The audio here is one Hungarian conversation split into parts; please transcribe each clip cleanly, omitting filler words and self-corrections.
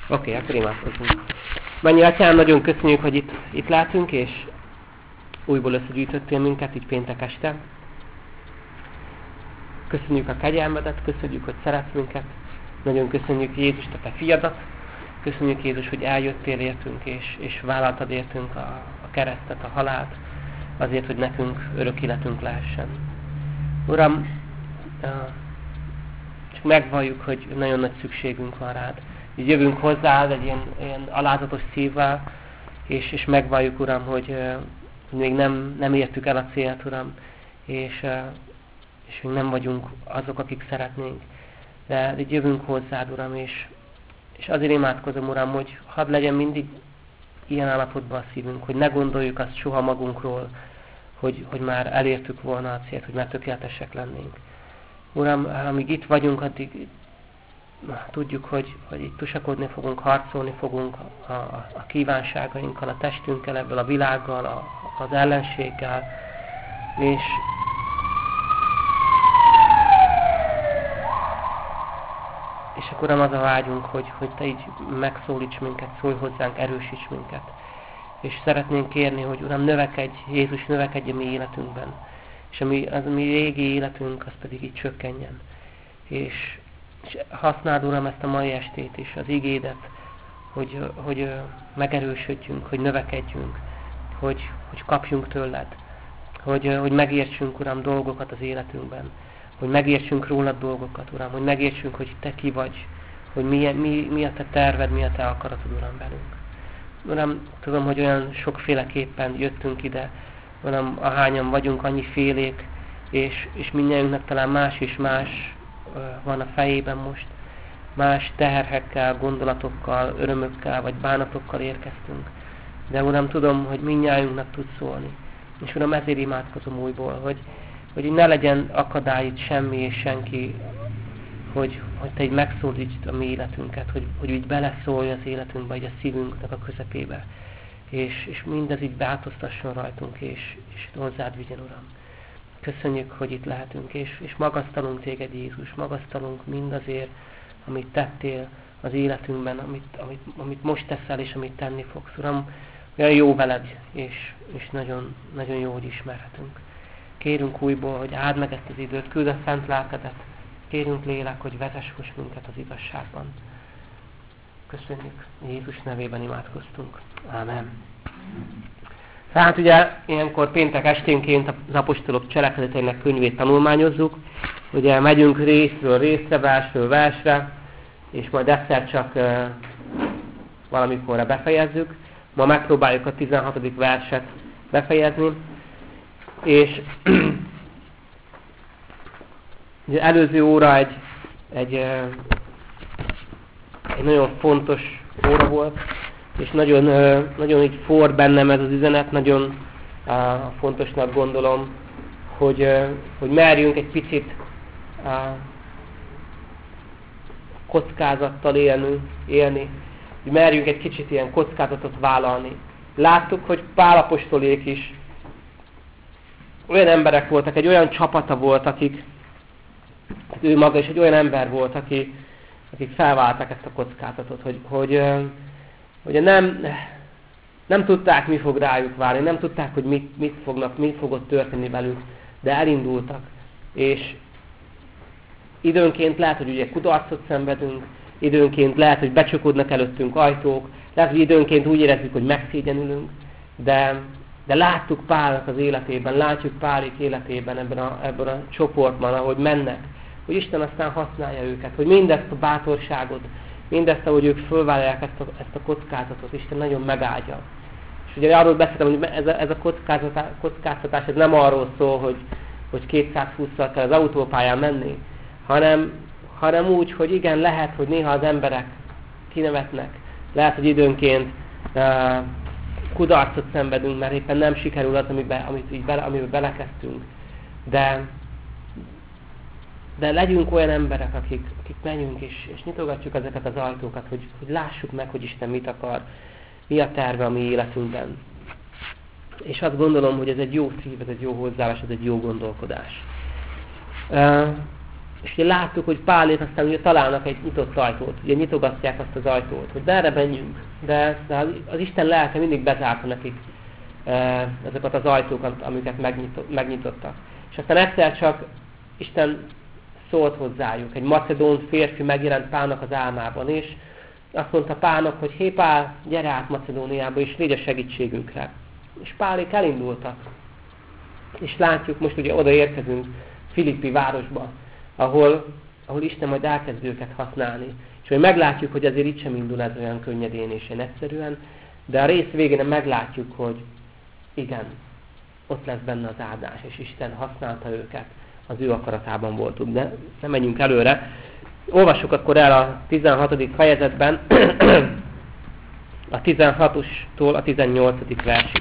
Oké, akkor imádkozzunk. Mennyi Atyám, nagyon köszönjük, hogy itt látunk, és újból összegyűjtöttél minket itt péntek este. Köszönjük a kegyelmedet, köszönjük, hogy szeretsz minket. Nagyon köszönjük Jézust, a te fiadat. Köszönjük Jézus, hogy eljöttél értünk, és vállaltad értünk a keresztet, a halált, azért, hogy nekünk örök életünk lehessen. Uram, csak megvalljuk, hogy nagyon nagy szükségünk van rád. Így jövünk hozzád egy ilyen alázatos szívvel, és megvalljuk, Uram, hogy még nem értük el a célt, Uram, és még nem vagyunk azok, akik szeretnénk. De így jövünk hozzád, Uram, és azért imádkozom, Uram, hogy hadd legyen mindig ilyen állapotban a szívünk, hogy ne gondoljuk azt soha magunkról, hogy már elértük volna a célt, hogy már tökéletesek lennénk. Uram, amíg itt vagyunk, addig tudjuk, hogy itt tusakodni fogunk, harcolni fogunk a kívánságainkkal, a testünkkel, ebből a világgal, az ellenséggel, és akkor az a vágyunk, hogy te így megszólíts minket, szólj hozzánk, erősíts minket. És szeretnénk kérni, hogy Uram, növekedj, Jézus növekedj a mi életünkben. És az mi régi életünk, az pedig így csökkenjen. És használd, Uram, ezt a mai estét is, az igédet, hogy megerősödjünk, hogy növekedjünk, hogy kapjunk tőled, hogy megértsünk, Uram, dolgokat az életünkben, hogy megértsünk rólad dolgokat, Uram, hogy megértsünk, hogy te ki vagy, hogy mi a te terved, mi a te akaratod, Uram, velünk. Uram, tudom, hogy olyan sokféleképpen jöttünk ide, Uram, ahányan vagyunk, annyi félék, és mindnyájunknak talán más és más van a fejében most. Más teherhekkel, gondolatokkal, örömökkel, vagy bánatokkal érkeztünk. De Uram, tudom, hogy mindnyájunknak tudsz szólni. És Uram, ezért imádkozom újból, hogy ne legyen akadály itt semmi és senki, hogy te így megszólítsd a mi életünket, hogy így beleszólj az életünkbe, így a szívünknek a közepébe. És mindez így változtasson rajtunk, és hozzád vigyen, Uram. Köszönjük, hogy itt lehetünk, és magasztalunk téged, Jézus, magasztalunk mindazért, amit tettél az életünkben, amit most teszel, és amit tenni fogsz. Uram, olyan jó veled, és nagyon, nagyon jó, hogy ismerhetünk. Kérünk újból, hogy áld meg ezt az időt, küld a szent lelkedet. Kérünk, Lélek, hogy vezess most minket az igazságban. Köszönjük, Jézus nevében imádkoztunk. Ámen. Tehát ugye ilyenkor péntek esténként az apostolok cselekedeteinek könyvét tanulmányozzuk. Ugye megyünk részről részre, versről versre, és majd egyszer csak valamikorra befejezzük. Ma megpróbáljuk a 16. verset befejezni. És ugye előző óra egy nagyon fontos óra volt, és nagyon így forr bennem ez az üzenet, nagyon fontosnak gondolom, hogy merjünk egy picit kockázattal élni, hogy merjünk egy kicsit ilyen kockázatot vállalni. Láttuk, hogy Pál apostolék is olyan emberek voltak, egy olyan csapata volt, akik ő maga is egy olyan ember volt, akik felválták ezt a kockázatot, hogy nem tudták, mi fog rájuk várni, nem tudták, hogy mi fog ott történni velük, de elindultak. És időnként lehet, hogy ugye kudarcot szenvedünk, időnként lehet, hogy becsukódnak előttünk ajtók, lehet, hogy időnként úgy érezzük, hogy megszégyenülünk, de láttuk Pálnak az életében, látjuk Pálik életében ebben a csoportban, ahogy mennek, hogy Isten aztán használja őket, hogy mindezt a bátorságot, mindezt, ahogy ők fölvállalják ezt a kockázatot, Isten nagyon megáldja. És ugye arról beszéltem, hogy ez a kockáztatás ez nem arról szól, hogy 220-szal kell az autópályán menni, hanem úgy, hogy igen, lehet, hogy néha az emberek kinevetnek, lehet, hogy időnként kudarcot szenvedünk, mert éppen nem sikerül az, amiben belekezdtünk. De legyünk olyan emberek, akik menjünk és nyitogatjuk ezeket az ajtókat, hogy lássuk meg, hogy Isten mit akar, mi a terve a mi életünkben. És azt gondolom, hogy ez egy jó szív, ez egy jó hozzáállás, ez egy jó gondolkodás. És ugye láttuk, hogy Pálék aztán ugye találnak egy nyitott ajtót, ugye nyitogatják azt az ajtót, hogy de erre menjünk. De az Isten lelke mindig bezárta nekik ezeket az ajtókat, amiket megnyitottak. És aztán egyszer csak Isten szólt hozzájuk. Egy macedón férfi megjelent Pálnak az álmában, és azt mondta Pálnak, hogy hé Pál, gyere át Macedóniába, és légy a segítségünkre. És Pálék elindultak. És látjuk, most ugye odaérkezünk Filippi városba, ahol Isten majd elkezd őket használni. És majd meglátjuk, hogy azért itt sem indul ez olyan könnyedén és ilyen egyszerűen, de a rész végén meglátjuk, hogy igen, ott lesz benne az áldás, és Isten használta őket, az ő akaratában voltunk. De nem menjünk előre. Olvassuk akkor el a 16. fejezetben, a 16-tól a 18. versig.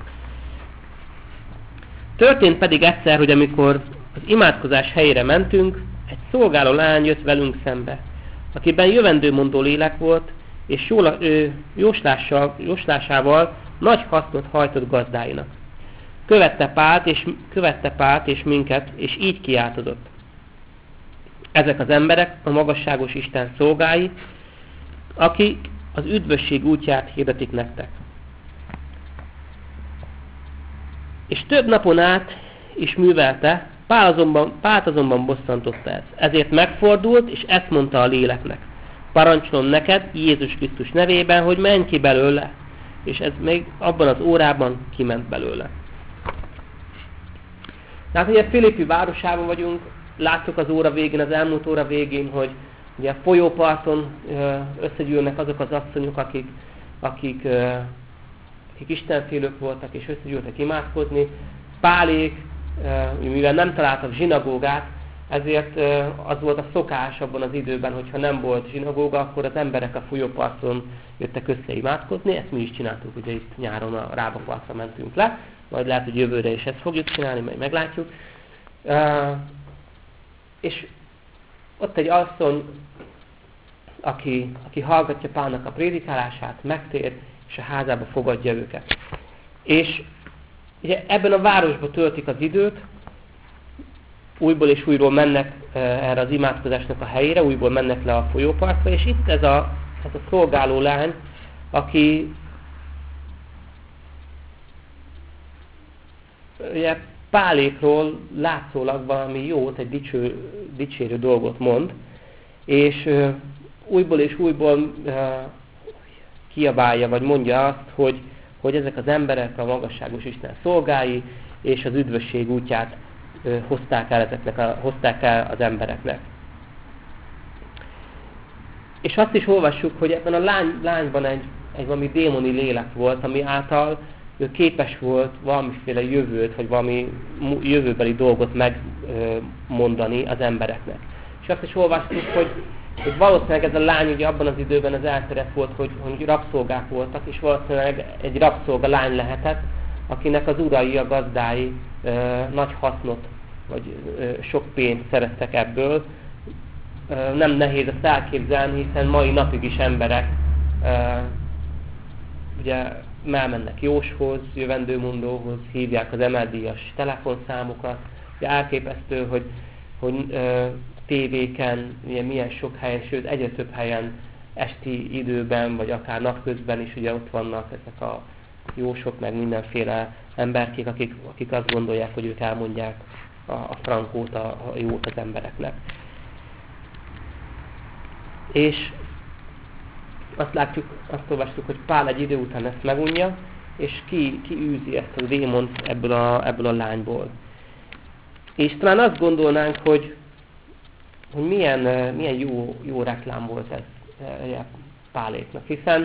Történt pedig egyszer, hogy amikor az imádkozás helyére mentünk, egy szolgáló lány jött velünk szembe, akiben jövendőmondó lélek volt, és jóslásával nagy hasznot hajtott gazdáinak. Követte Pált és minket, és így kiáltozott. Ezek az emberek a magasságos Isten szolgái, akik az üdvösség útját hirdetik nektek. És több napon át is művelte, Pált azonban bosszantotta ez. Ezért megfordult, és ezt mondta a léleknek. Parancsolom neked, Jézus Krisztus nevében, hogy menj ki belőle. És ez még abban az órában kiment belőle. Tehát ugye Filippi városában vagyunk, láttuk az óra végén, az elmúlt óra végén, hogy ugye a folyóparton összegyűlnek azok az asszonyok, akik istenfélők voltak, és összegyűltek imádkozni. Pálék, mivel nem találtak zsinagógát, ezért az volt a szokás abban az időben, hogyha nem volt zsinagóga, akkor az emberek a folyóparton jöttek össze imádkozni. Ezt mi is csináltuk, ugye itt nyáron a Rábapartra mentünk le, majd lehet, hogy jövőre is ezt fogjuk csinálni, majd meglátjuk. És ott egy asszony, aki hallgatja Pálnak a prédikálását, megtér, és a házába fogadja őket. És ugye ebben a városban töltik az időt, újból és újról mennek erre az imádkozásnak a helyére, újból mennek le a folyópartra, és itt ez a szolgáló lány, aki ugye Pálékról látszólag valami jót, egy dicsérő dolgot mond, és újból és újból kiabálja, vagy mondja azt, hogy ezek az emberek a magasságos Isten szolgái, és az üdvösség útját hozták el az embereknek. És azt is olvassuk, hogy ebben a lányban egy valami démoni lélek volt, ami által ő képes volt valamiféle jövőt, vagy valami jövőbeli dolgot megmondani az embereknek. És azt is olvastuk, hogy valószínűleg ez a lány ugye abban az időben az elterjedt volt, hogy rabszolgák voltak, és valószínűleg egy rabszolga lány lehetett, akinek az urai, a gazdái nagy hasznot, vagy sok pénzt szereztek ebből. Nem nehéz ezt elképzelni, hiszen mai napig is emberek ugye elmennek jóshoz, jövendőmondóhoz, hívják az emeldíjas telefonszámokat. Ugye elképesztő, hogy tévéken, ugye milyen sok helyen, sőt egyre több helyen esti időben, vagy akár napközben is ugye ott vannak ezek a jósok, meg mindenféle emberkék, akik azt gondolják, hogy ők elmondják a frankót, a jót az embereknek. És azt olvastuk, hogy Pál egy idő után ezt megunja, és kiűzi ezt a démont ebből a lányból. És talán azt gondolnánk, hogy milyen jó reklám volt ez Páléknak, hiszen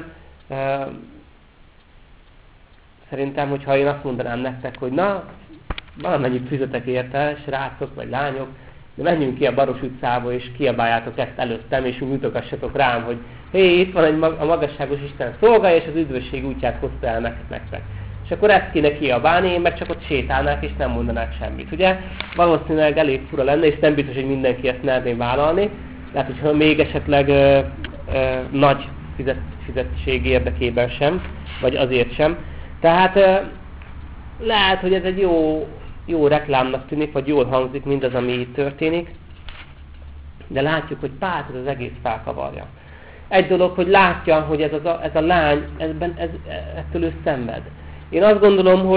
szerintem, hogyha én azt mondanám nektek, hogy na, valamennyit fizetek érte, srácok vagy lányok, de menjünk ki a Baros utcába, és kiabáljátok ezt előttem, és úgy mutogassatok rám, hogy hé, itt van a magasságos Isten szolga, és az üdvösség útját hozta el nektek. És akkor ezt kéne kiabálni, én meg csak ott sétálnák, és nem mondanák semmit. Ugye valószínűleg elég fura lenne, és nem biztos, hogy mindenki ezt merné vállalni. Tehát, hogyha még esetleg nagy fizetség érdekében sem, vagy azért sem. Tehát lehet, hogy ez egy jó reklámnak tűnik, vagy jól hangzik mindaz, ami itt történik. De látjuk, hogy Pált ez az egész felkavarja. Egy dolog, hogy látja, hogy ez a lány, ettől ő szenved. Én azt gondolom,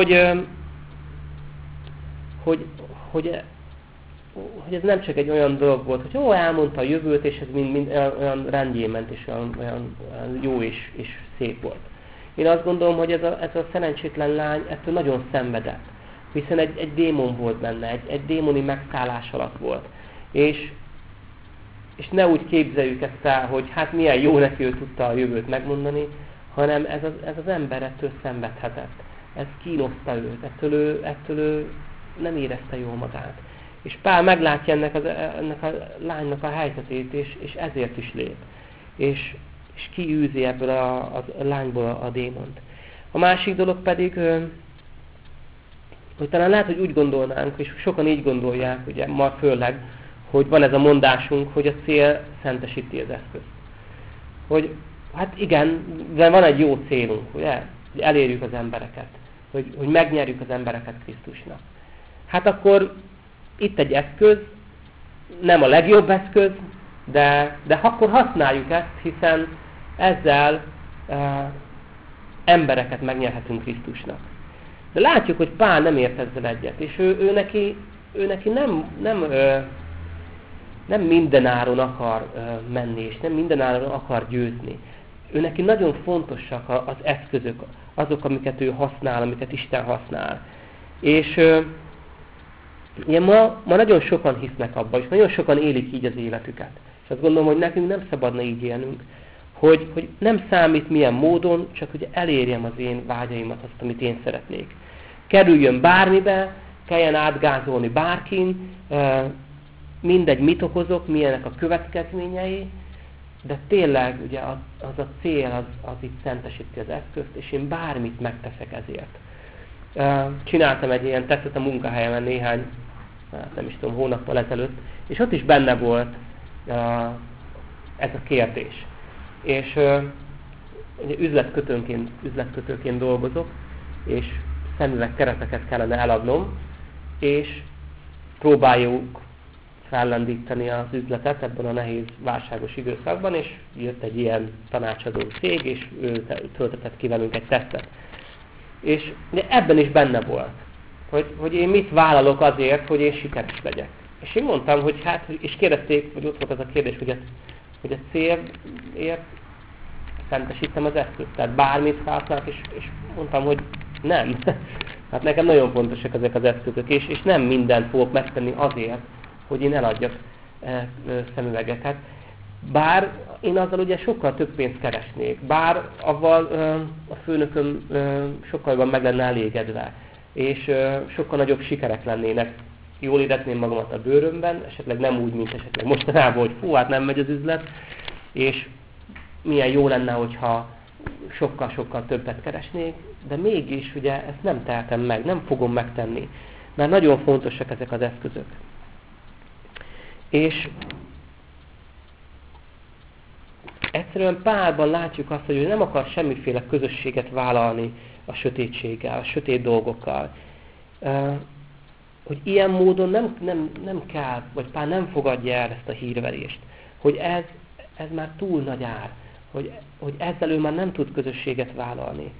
hogy ez nem csak egy olyan dolog volt, hogy elmondta a jövőt, és ez mind olyan rendjén ment, és olyan jó és szép volt. Én azt gondolom, hogy ez a szerencsétlen lány ettől nagyon szenvedett, hiszen egy démon volt benne, egy démoni megszállás alatt volt. És ne úgy képzeljük ezt el, hogy hát milyen jó neki, ő tudta a jövőt megmondani, hanem ez az ember ettől szenvedhetett. Ez kínoszta őt, ettől ő nem érezte jól magát. És Pál meglátja ennek a lánynak a helyzetét, és ezért is lép. És kiűzi ebből a lányból a démont. A másik dolog pedig, hogy talán lehet, hogy úgy gondolnánk, és sokan így gondolják, ugye ma főleg, hogy van ez a mondásunk, hogy a cél szentesíti az eszközt. Hogy hát igen, de van egy jó célunk, ugye? Hogy elérjük az embereket, hogy megnyerjük az embereket Krisztusnak. Hát akkor itt egy eszköz, nem a legjobb eszköz, de akkor használjuk ezt, hiszen ezzel embereket megnyerhetünk Krisztusnak. De látjuk, hogy Pál nem ért ezzel egyet, és ő neki nem mindenáron akar menni, és nem mindenáron akar győzni. Ő neki nagyon fontosak az eszközök, azok, amiket ő használ, amiket Isten használ. És ugye ma nagyon sokan hisznek abba, és nagyon sokan élik így az életüket. És azt gondolom, hogy nekünk nem szabadna így élnünk, hogy nem számít milyen módon, csak hogy elérjem az én vágyaimat, azt, amit én szeretnék. Kerüljön bármibe, kelljen átgázolni bárkin, mindegy, mit okozok, milyenek a következményei, de tényleg ugye az a cél, az itt szentesíti az eszközt, és én bármit megteszek ezért. Csináltam egy ilyen tesztet a munkahelyemen néhány, nem is tudom, hónappal ezelőtt, és ott is benne volt ez a kérdés. És ugye üzletkötőként dolgozok, és szemüveg kereteket kellene eladnom, és próbáljuk fellendíteni az üzletet ebben a nehéz válságos időszakban, és jött egy ilyen tanácsadó cég, és ő töltetett ki velünk egy tesztet. És ugye ebben is benne volt, hogy én mit vállalok azért, hogy én sikeres legyek. És én mondtam, hogy és kérdezték, hogy ott volt az a kérdés, hogy a célért szentesítem az eszközt. Tehát bármit használok, és mondtam, hogy nem. Hát nekem nagyon fontosak ezek az eszközök, és nem mindent fogok megtenni azért, hogy én eladjak szemüvegeket. Bár én azzal ugye sokkal több pénzt keresnék, bár avval a főnököm sokkal jobban meg lenne elégedve, és sokkal nagyobb sikerek lennének. Jól érezném magamat a bőrömben, esetleg nem úgy, mint esetleg mostanában, hogy hát nem megy az üzlet, és milyen jó lenne, hogyha sokkal-sokkal többet keresnék, de mégis ugye ezt nem tehetem meg, nem fogom megtenni, mert nagyon fontosak ezek az eszközök. És egyszerűen Pálban látjuk azt, hogy ő nem akar semmiféle közösséget vállalni a sötétséggel, a sötét dolgokkal. Hogy ilyen módon nem kell, vagy Pál nem fogadja el ezt a hírverést, hogy ez már túl nagy ár, hogy ezzel ő már nem tud közösséget vállalni.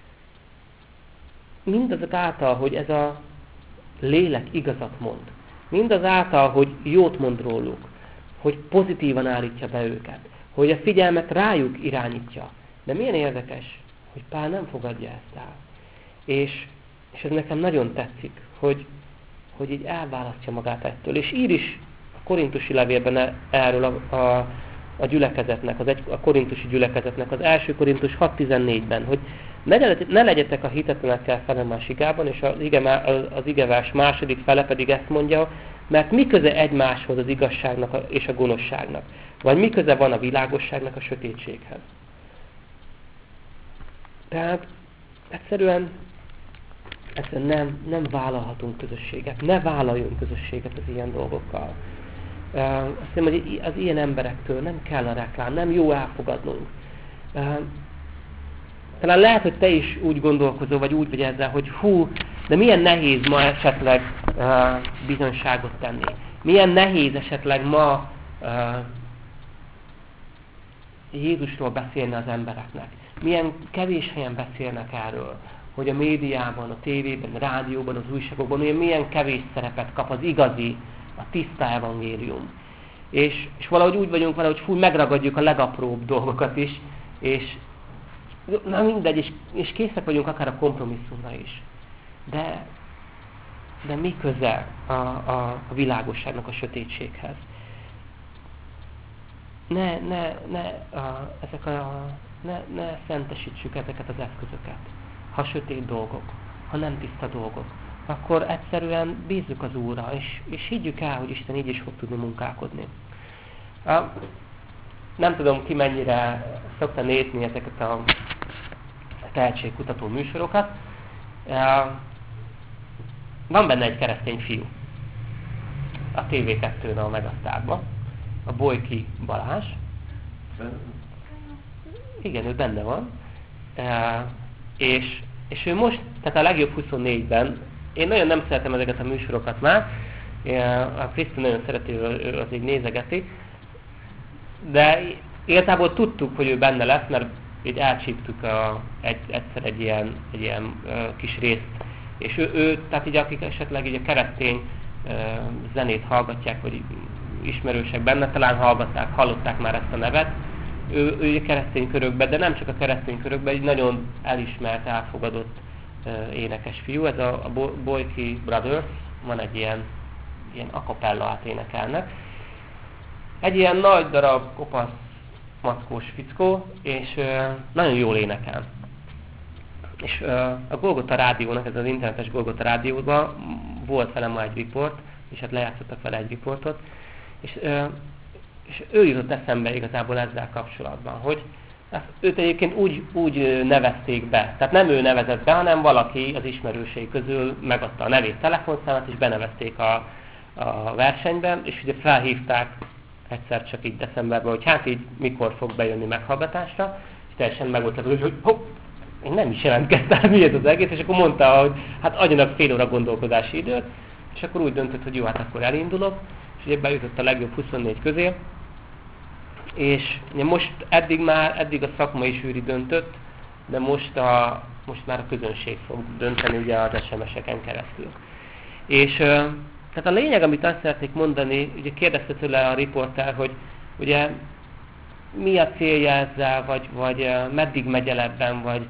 Mindazok által, hogy ez a lélek igazat mond, mindazáltal, hogy jót mond róluk, hogy pozitívan állítja be őket, hogy a figyelmet rájuk irányítja. De milyen érdekes, hogy Pál nem fogadja ezt el. És ez nekem nagyon tetszik, hogy így elválasztja magát ettől. És ír is a korintusi levélben erről a gyülekezetnek, a korintusi gyülekezetnek, az 1 Korintus 6.14-ben, hogy ne legyetek a hitetlenekkel felemásigában, és az igevers második fele pedig ezt mondja, mert mi köze egymáshoz az igazságnak és a gonoszságnak? Vagy mi köze van a világosságnak a sötétséghez? Tehát egyszerűen nem vállalhatunk közösséget. Ne vállaljunk közösséget az ilyen dolgokkal. Azt hiszem, hogy az ilyen emberektől nem kell a reklám, nem jó elfogadnunk. Talán lehet, hogy te is úgy gondolkozol, vagy úgy vagy ezzel, hogy de milyen nehéz ma esetleg bizonyságot tenni. Milyen nehéz esetleg ma Jézusról beszélni az embereknek. Milyen kevés helyen beszélnek erről, hogy a médiában, a tévében, a rádióban, az újságokban milyen kevés szerepet kap az igazi, a tiszta evangélium. És valahogy úgy vagyunk vele, hogy megragadjuk a legapróbb dolgokat is, és na mindegy, és készek vagyunk akár a kompromisszumra is. De mi köze a világosságnak a sötétséghez? Ne szentesítsük ezeket az eszközöket. Ha sötét dolgok, ha nem tiszta dolgok, akkor egyszerűen bízzuk az Úrra, és higgyük el, hogy Isten így is fog tudni munkálkodni. Nem tudom, ki mennyire szokta nézni ezeket a tehetségkutató műsorokat. Van benne egy keresztény fiú a TV2-n a Megasztárban, a Bojki Balázs. Igen, ő benne van. És ő most, tehát a Legjobb 24-ben, én nagyon nem szeretem ezeket a műsorokat már, a Krisztus nagyon szereti, ő az így nézegeti, de igazából tudtuk, hogy ő benne lesz, mert így elcsíptük egyszer egy ilyen kis részt. És ő, tehát így akik esetleg így a keresztény zenét hallgatják, vagy ismerősek benne, talán hallották már ezt a nevet. Ő a keresztény körökben, de nem csak a keresztény körökben, egy nagyon elismert, elfogadott énekes fiú. Ez a Bojki Brothers, van egy ilyen a cappella énekelnek. Egy ilyen nagy darab, kopasz, mackós fickó, és nagyon jól énekel. És a Golgota Rádiónak, ez az internetes Golgota Rádióban volt vele ma egy riport, és hát lejátszottak vele egy riportot, és ő jutott eszembe igazából ezzel kapcsolatban, hogy őt egyébként úgy nevezték be, tehát nem ő nevezett be, hanem valaki az ismerősei közül megadta a nevét, telefonszámát, és benevezték a versenyben, és ugye felhívták egyszer csak így decemberben, hogy hát így mikor fog bejönni meghallgatásra, és teljesen meg volt lepődve, hogy hopp, én nem is jelentkeztem, mi ez az egész, és akkor mondta, hogy hát adjanak fél óra gondolkodási időt, és akkor úgy döntött, hogy jó, hát akkor elindulok, és ugye bejutott a Legjobb 24 közé, és most eddig a szakmai zsűri döntött, de most már a közönség fog dönteni ugye az SMS-eken keresztül. És tehát a lényeg, amit azt szeretnék mondani, ugye kérdezte tőle a riporter, hogy ugye mi a célja ezzel, vagy meddig megy el ebben, vagy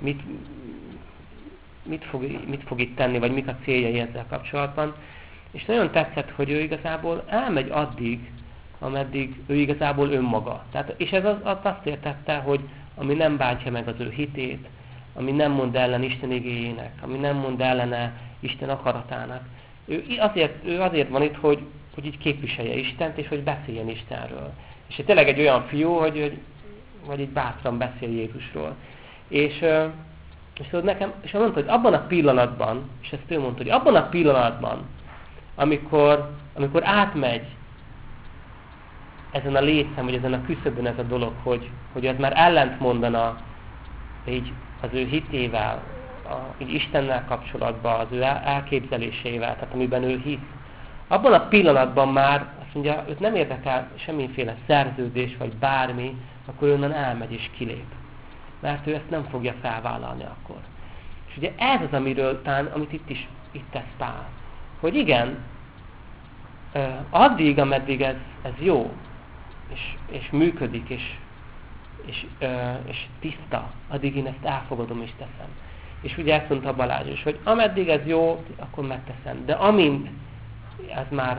mit fog itt tenni, vagy mik a céljai ezzel kapcsolatban. És nagyon tetszett, hogy ő igazából elmegy addig, ameddig ő igazából önmaga. Tehát, és ez azt értette, hogy ami nem bántja meg az ő hitét, ami nem mond ellen Isten igéjének, ami nem mond ellene Isten akaratának. Ő azért van itt, hogy így képviselje Istent, és hogy beszéljen Istenről. És tényleg egy olyan fiú, hogy így bátran beszél Jézusról. És nekem, és mondta, hogy abban a pillanatban, és ezt ő mondta, hogy abban a pillanatban, amikor átmegy ezen a létszám, vagy ezen a küszöbön ez a dolog, hogy az már ellent mondana így az ő hitével, így Istennel kapcsolatban, az ő elképzeléseivel, tehát amiben ő hisz. Abban a pillanatban már azt mondja, őt nem érdekel semmiféle szerződés, vagy bármi, akkor onnan elmegy és kilép. Mert ő ezt nem fogja felvállalni akkor. És ugye ez az, amit itt tesz Pál. Hogy igen, addig, ameddig ez jó, és működik, és tiszta, addig én ezt elfogadom és teszem. És ugye ezt mondta Balázs is, hogy ameddig ez jó, akkor megteszem. De amint ez már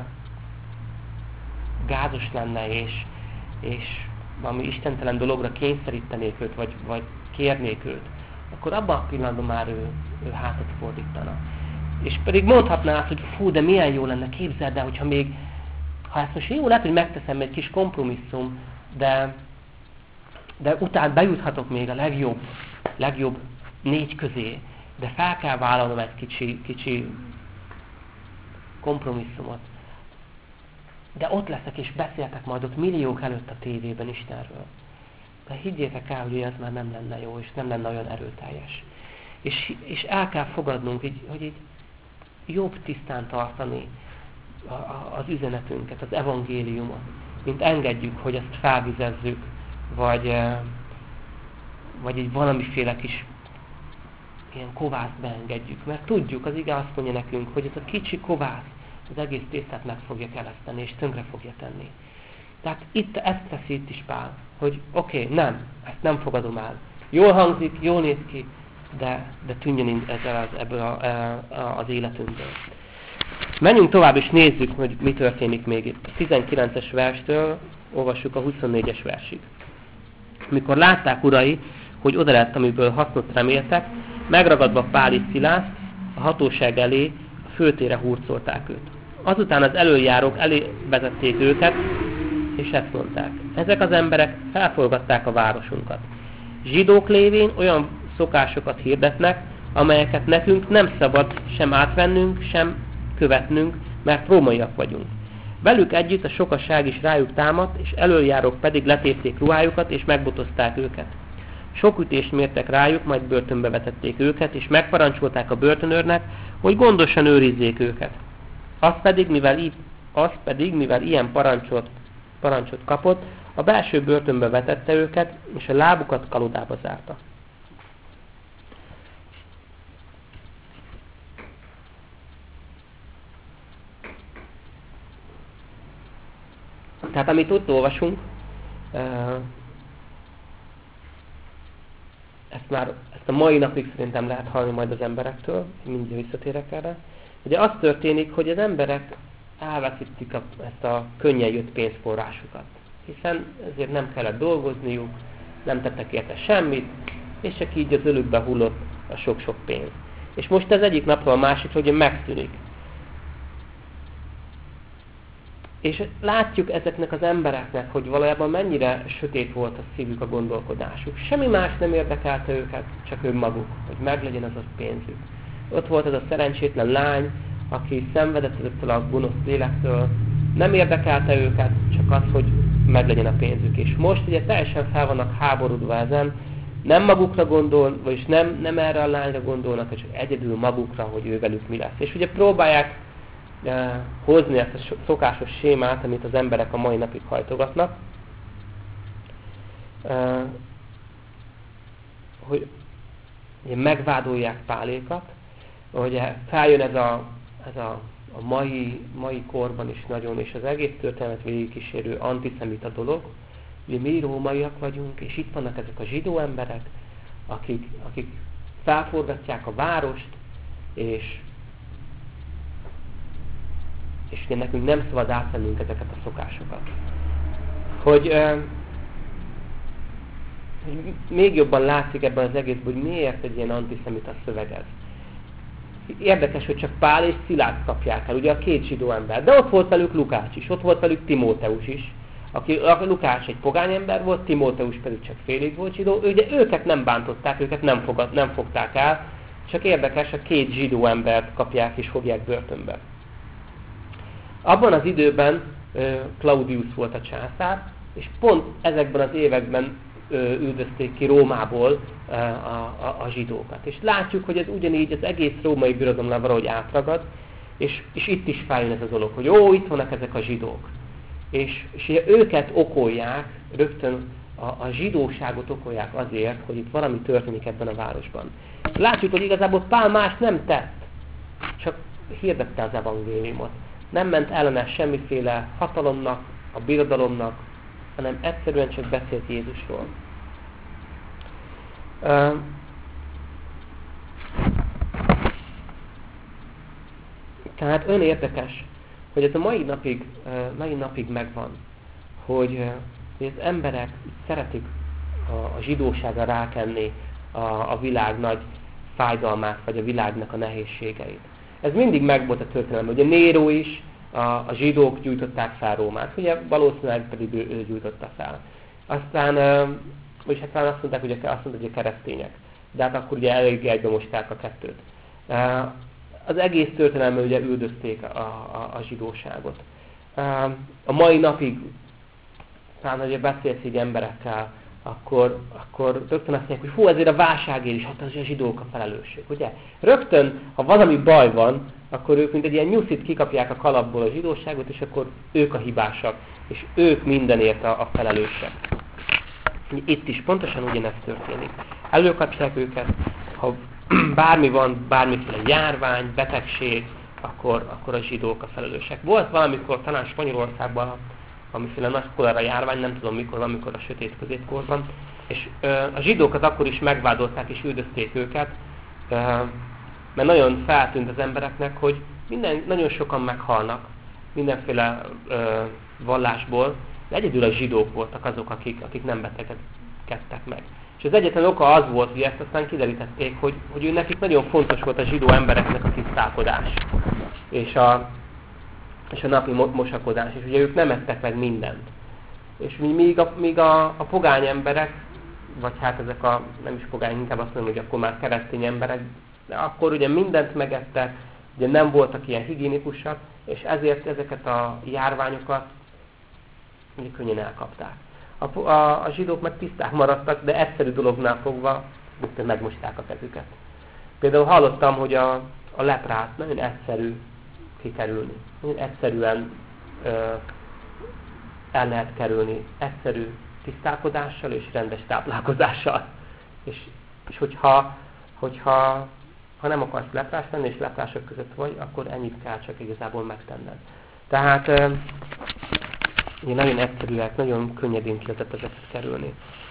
gázos lenne, és valami istentelen dologra kényszerítenék őt, vagy kérnék őt, akkor abban a pillanatban már ő hátat fordítana. És pedig mondhatná azt, hogy fú, de milyen jó lenne, képzeld el, hogyha ha ezt most jó, lehet, hogy megteszem egy kis kompromisszum, de utána bejuthatok még a legjobb 4 közé, de fel kell vállalnom egy kicsi kompromisszumot. De ott leszek, és beszéltek majd ott milliók előtt a tévében Istenről. De higgyétek el, hogy ez már nem lenne jó, és nem lenne olyan erőteljes. És el kell fogadnunk, hogy így jobb tisztán tartani az üzenetünket, az evangéliumot. mint engedjük, hogy ezt felvizezzük, vagy egy valamiféle kis ilyen kovászt beengedjük. Mert tudjuk, az ige azt mondja nekünk, hogy ez a kicsi kovász az egész tésztát meg fogja keleszteni, és tönkre fogja tenni. Tehát itt ezt teszi itt is Pál, hogy oké, nem, ezt nem fogadom el. Jól hangzik, jól néz ki, de tűnjön ez ebből az életünkből. Menjünk tovább, és nézzük, hogy mi történik még itt. A 19-es verstől olvassuk a 24-es versig. Mikor látták, urai, hogy oda lett, amiből hasznot reméltek, megragadva Pál és Szilászt, a hatóság elé, a főtérre hurcolták őt. Azután az elöljárók elé vezették őket, és ezt mondták. Ezek az emberek felforgatták a városunkat. Zsidók lévén olyan szokásokat hirdetnek, amelyeket nekünk nem szabad sem átvennünk, sem követnünk, mert rómaiak vagyunk. Velük együtt a sokaság is rájuk támadt, és elöljárók pedig letépték ruhájukat, és megbotozták őket. Sok ütést mértek rájuk, majd börtönbe vetették őket, és megparancsolták a börtönőrnek, hogy gondosan őrizzék őket. Az pedig, mivel ilyen parancsot kapott, a belső börtönbe vetette őket, és a lábukat kalodába zárta. Tehát amit ott olvasunk, ezt a mai napig szerintem lehet hallani majd az emberektől, mindjárt visszatérek erre. Ugye az történik, hogy az emberek elveszítik ezt a könnyen jött pénzforrásukat. Hiszen ezért nem kellett dolgozniuk, nem tettek érte semmit, és csak így az ölükbe hullott a sok-sok pénz. És most ez egyik napról a másikra ugye megszűnik. És látjuk ezeknek az embereknek, hogy valójában mennyire sötét volt a szívük, a gondolkodásuk. Semmi más nem érdekelte őket, csak önmaguk, hogy meglegyen az a pénzük. Ott volt az a szerencsétlen lány, aki szenvedett ettől a gonosz lélektől, nem érdekelte őket, csak az, hogy meglegyen a pénzük. És most ugye teljesen fel vannak háborodva ezen, nem magukra gondol, vagyis nem erre a lányra gondolnak, csak egyedül magukra, hogy ő velük mi lesz. És ugye próbálják hozni ezt a szokásos sémát, amit az emberek a mai napig hajtogatnak, hogy ugye megvádolják Pálékat, hogy feljön ez a mai korban is nagyon, és az egész történet végigkísérő antiszemita dolog, ugye mi rómaiak vagyunk, és itt vannak ezek a zsidó emberek, akik felforgatják a várost, és nekünk nem szabad átvennünk ezeket a szokásokat. Hogy még jobban látszik ebben az egészben, hogy miért egy ilyen antiszemita szöveg ez. Érdekes, hogy csak Pál és Szilárd kapják el, ugye a két zsidó ember. De ott volt velük Lukács is, ott volt velük Timóteus is. Lukács egy pogány ember volt, Timóteus pedig csak félig volt zsidó. Ugye őket nem bántották, őket nem fogták el, csak érdekes, a két zsidó embert kapják és fogják börtönbe. Abban az időben Claudius volt a császár, és pont ezekben az években üldözték ki Rómából a zsidókat. És látjuk, hogy ez ugyanígy az egész római birodalomra valahogy átragad, és itt is feljön ez a dolog, hogy itt vannak ezek a zsidók. És őket okolják, rögtön a zsidóságot okolják azért, hogy itt valami történik ebben a városban. Látjuk, hogy igazából Pál más nem tett, csak hirdette az evangéliumot. Nem ment ellene semmiféle hatalomnak, a birodalomnak, hanem egyszerűen csak beszélt Jézusról. Tehát olyan érdekes, hogy ez a mai napig megvan, hogy az emberek szeretik a zsidóságra rákenni a világ nagy fájdalmát, vagy a világnak a nehézségeit. Ez mindig megvolt a történelemben. Ugye Néró is, a zsidók gyújtották fel Rómát, ugye valószínűleg pedig ő gyújtotta fel. Aztán, vagyis hát azt mondták, hogy a keresztények, de hát akkor ugye eléggé egybe mosták a kettőt. Az egész történelemben ugye üldözték a zsidóságot. A mai napig, talán ugye beszélsz így emberekkel, akkor rögtön azt mondják, hogy hú, ezért a válságért is hatalmas, a zsidók a felelősség, ugye? Rögtön, ha valami baj van, akkor ők mint egy ilyen nyuszit kikapják a kalapból a zsidóságot, és akkor ők a hibásak, és ők mindenért a felelősek. Itt is pontosan ugyanezt történik. Előkapják őket, ha bármi van, bármiféle járvány, betegség, akkor a zsidók a felelősek. Volt valamikor, talán Spanyolországban, valamiféle nagy kolera járvány, nem tudom mikor, amikor a sötét középkorban, és a zsidókat akkor is megvádolták és üldözték őket, mert nagyon feltűnt az embereknek, hogy nagyon sokan meghalnak mindenféle vallásból, de egyedül a zsidók voltak azok, akik nem betegedtek meg. És az egyetlen oka az volt, hogy ezt aztán kiderítették, hogy nekik nagyon fontos volt a zsidó embereknek a tisztálkodás, és a napi mosakodás, és ugye ők nem ettek meg mindent. És míg a pogány emberek, vagy hát ezek nem is pogány, inkább azt mondom, hogy akkor már keresztény emberek, de akkor ugye mindent megettek, ugye nem voltak ilyen higiénikusak, és ezért ezeket a járványokat ugye könnyen elkapták. A zsidók meg tiszták maradtak, de egyszerű dolognál fogva megmosták a kezüket. Például hallottam, hogy a leprát nagyon egyszerű kikerülni. Nagyon egyszerűen el lehet kerülni. Egyszerű tisztálkodással és rendes táplálkozással. És hogyha nem akarsz leprás lenni, és leprások között vagy, akkor ennyit kell csak igazából megtenned. Tehát nagyon egyszerűek, nagyon könnyedén ki lehetett ezeket kerülni.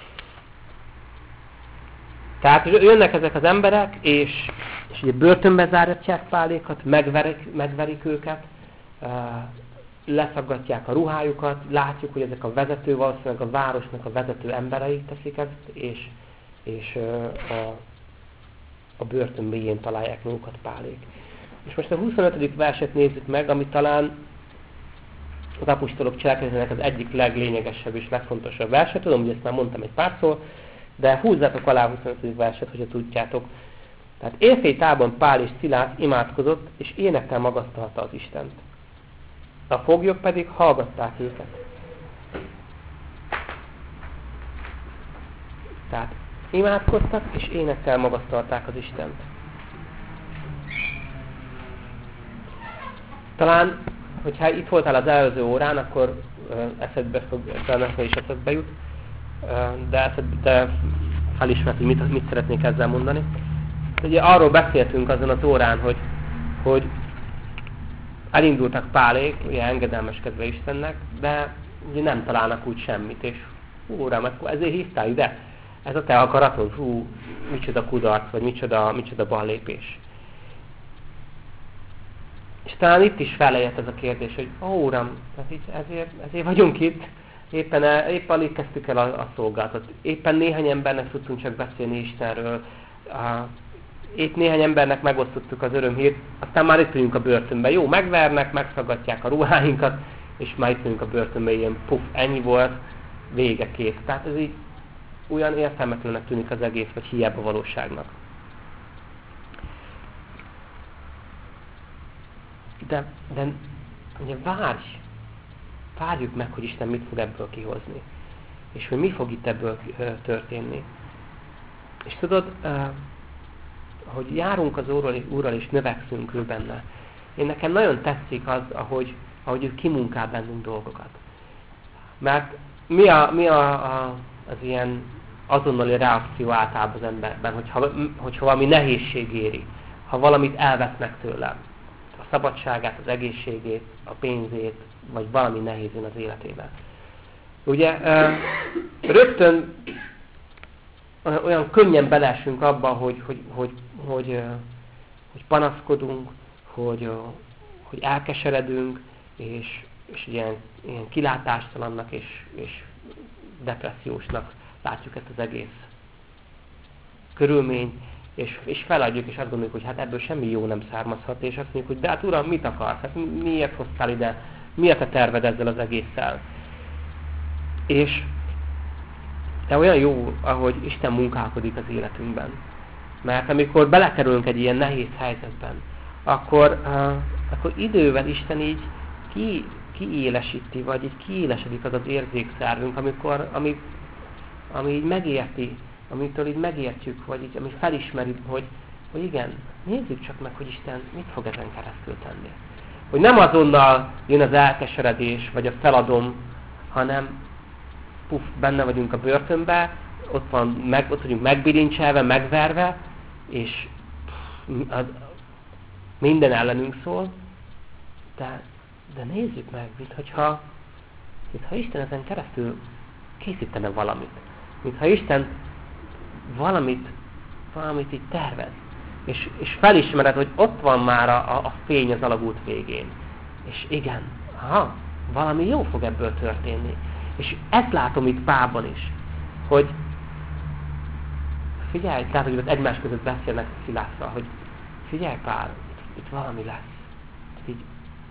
Tehát jönnek ezek az emberek, és ugye börtönbe zárják Pálékat, megverik őket, leszaggatják a ruhájukat, látjuk, hogy ezek a vezető, valószínűleg a városnak a vezető emberei teszik ezt, és a börtön mélyén találják magukat Pálék. És most a 25. verset nézzük meg, ami talán az apostolok cselekedetének az egyik leglényegesebb és legfontosabb verset. Tudom, hogy ezt már mondtam egy párszor, de húzzátok alá a 25. verset, hogyha tudjátok. Tehát éjfélytában Pál és Szilász imádkozott, és énekkel magasztalta az Istent. A foglyok pedig hallgatták őket. Tehát imádkoztak, és énekkel magasztalták az Istent. Talán, hogyha itt voltál az előző órán, akkor eszedbe jut, de felismert, hogy mit szeretnék ezzel mondani. Ugye arról beszéltünk azon az órán, hogy elindultak Pálék, ugye engedelmeskedve Istennek, de ugye nem találnak úgy semmit, és Uram, ezért hívtál ide? Ez a te akaratod? Micsoda kudarc, vagy micsoda ballépés. És talán itt is felejött ez a kérdés, hogy Uram, ezért vagyunk itt, éppen alig kezdtük el a szolgálatot. Éppen néhány embernek tudtunk csak beszélni Istenről, épp néhány embernek megosztottuk az örömhírt, aztán már itt vagyunk a börtönben. Jó, megvernek, megszaggatják a ruháinkat, és már itt vagyunk a börtönben, ilyen ennyi volt, vége, kész. Tehát ez így olyan értelmetlennek tűnik az egész, vagy hiába valóságnak. De ugye várjuk meg, hogy Isten mit fog ebből kihozni. És hogy mi fog itt ebből történni. És tudod, hogy járunk az Úrral és növekszünk ő benne. Nekem nagyon tetszik az, ahogy ő kimunkál bennünk dolgokat. Mert mi az ilyen azonnali reakció általában az emberben, hogyha valami nehézség éri, ha valamit elvesznek tőle, a szabadságát, az egészségét, a pénzét, vagy valami nehéz jön az életében. Ugye rögtön olyan könnyen beleesünk abba, hogy panaszkodunk, hogy elkeseredünk, és ilyen kilátástalannak és depressziósnak látjuk ezt az egész körülményt, és feladjuk, és azt gondoljuk, hogy hát ebből semmi jó nem származhat, és azt mondjuk, hogy de hát Uram, mit akarsz? Hát miért hoztál ide? Mi a te terved ezzel az egésszel? De olyan jó, ahogy Isten munkálkodik az életünkben. Mert amikor belekerülünk egy ilyen nehéz helyzetben, akkor idővel Isten így kiélesíti, vagy így kiélesedik az az érzékszervünk, ami ami így megérti, amitől így megértjük, vagy így, ami felismeri, hogy igen, nézzük csak meg, hogy Isten mit fog ezen keresztül tenni. Hogy nem azonnal jön az elkeseredés, vagy a feladom, hanem benne vagyunk a börtönbe, ott vagyunk megbilincselve, megverve, és minden ellenünk szól, de nézzük meg, mintha Isten ezen keresztül készítene valamit. Mintha Isten valamit így tervez. És felismered, hogy ott van már a fény az alagút végén. És igen, valami jó fog ebből történni. És ezt látom itt Pálban is, hogy figyelj, tehát, hogy ott egymás között beszélnek Szilásszal, hogy figyelj Pál, itt valami lesz. Így,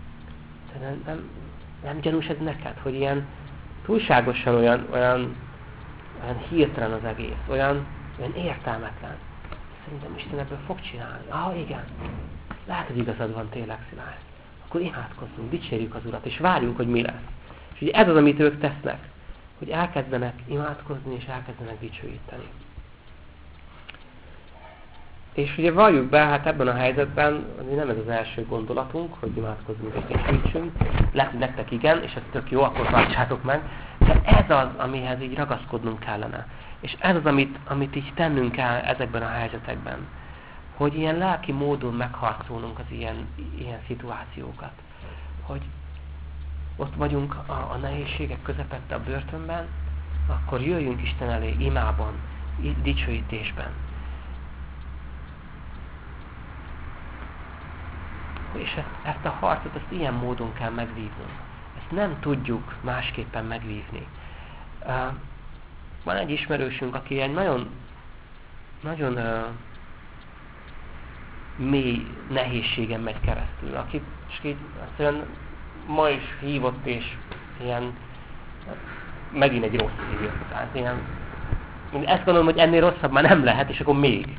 nem gyanús ez neked, hogy ilyen túlságosan olyan hirtelen az egész, olyan értelmetlen. Szerintem Isten ebből fog csinálni. Igen. Lehet, hogy igazad van tényleg, Szilász. Akkor imádkozzunk, dicsérjük az Urat, és várjunk, hogy mi lesz. És ugye ez az, amit ők tesznek, hogy elkezdenek imádkozni, és elkezdenek dicsőíteni. És ugye valljuk be, hát ebben a helyzetben nem ez az első gondolatunk, hogy imádkozzunk és dicsőítsünk. Lehet, hogy nektek igen, és ez tök jó, akkor tartsátok meg. De ez az, amihez így ragaszkodnunk kellene. És ez az, amit így tennünk kell ezekben a helyzetekben. Hogy ilyen lelki módon megharcolnunk az ilyen szituációkat. Hogy ott vagyunk a nehézségek közepette a börtönben, akkor jöjjünk Isten elé imában, dicsőítésben. És ezt a harcot, ezt ilyen módon kell megvívnunk. Ezt nem tudjuk másképpen megvívni. Van egy ismerősünk, aki egy nagyon mély nehézségen megy keresztül. Aki így aztán ma is hívott, és ilyen megint egy rossz hív. Tehát ilyen, ezt gondolom, hogy ennél rosszabb már nem lehet, és akkor még.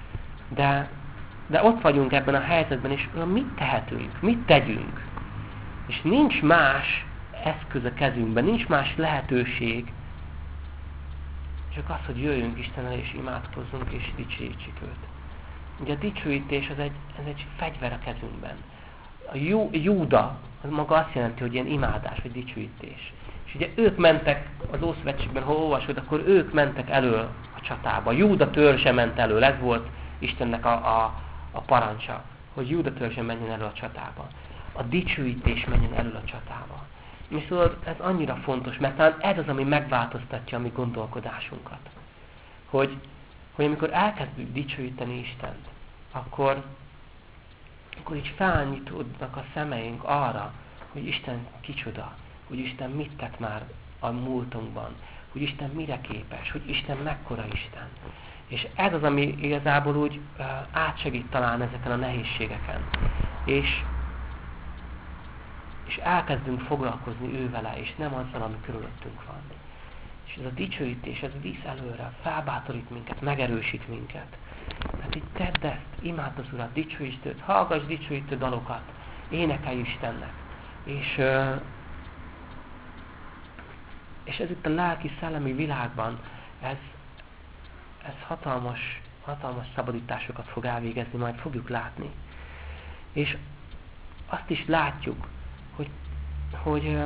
De ott vagyunk ebben a helyzetben, és mit tehetünk? Mit tegyünk? És nincs más eszköz a kezünkben, nincs más lehetőség, csak az, hogy jöjjünk Isten elé, és imádkozzunk, és dicsőítsük őt. Ugye a dicsőítés ez egy fegyver a kezünkben. A Júda, az maga azt jelenti, hogy ilyen imádás, vagy dicsőítés. És ugye ők mentek az Ószövetségben, ha olvasod, akkor ők mentek elő a csatába. Júda törzse ment elő, ez volt Istennek a parancsa, hogy Júda törzse menjen elő a csatába. A dicsőítés menjen elő a csatába. És tudod, ez annyira fontos, mert talán ez az, ami megváltoztatja a mi gondolkodásunkat. Hogy amikor elkezdjük dicsőíteni Istent, akkor így felnyitódnak a szemeink arra, hogy Isten kicsoda, hogy Isten mit tett már a múltunkban, hogy Isten mire képes, hogy Isten mekkora Isten. És ez az, ami igazából úgy átsegít talán ezeken a nehézségeken. És elkezdünk foglalkozni ő vele, és nem azzal, ami körülöttünk van. És ez a dicsőítés, ez visz előre, felbátorít minket, megerősít minket. Tehát így tedd ezt, imádd az Urat, dicsőítsd őt, hallgass dicsőítő dalokat, énekelj Istennek. És ez itt a lelki-szellemi világban, ez hatalmas szabadításokat fog elvégezni, majd fogjuk látni. És azt is látjuk, hogy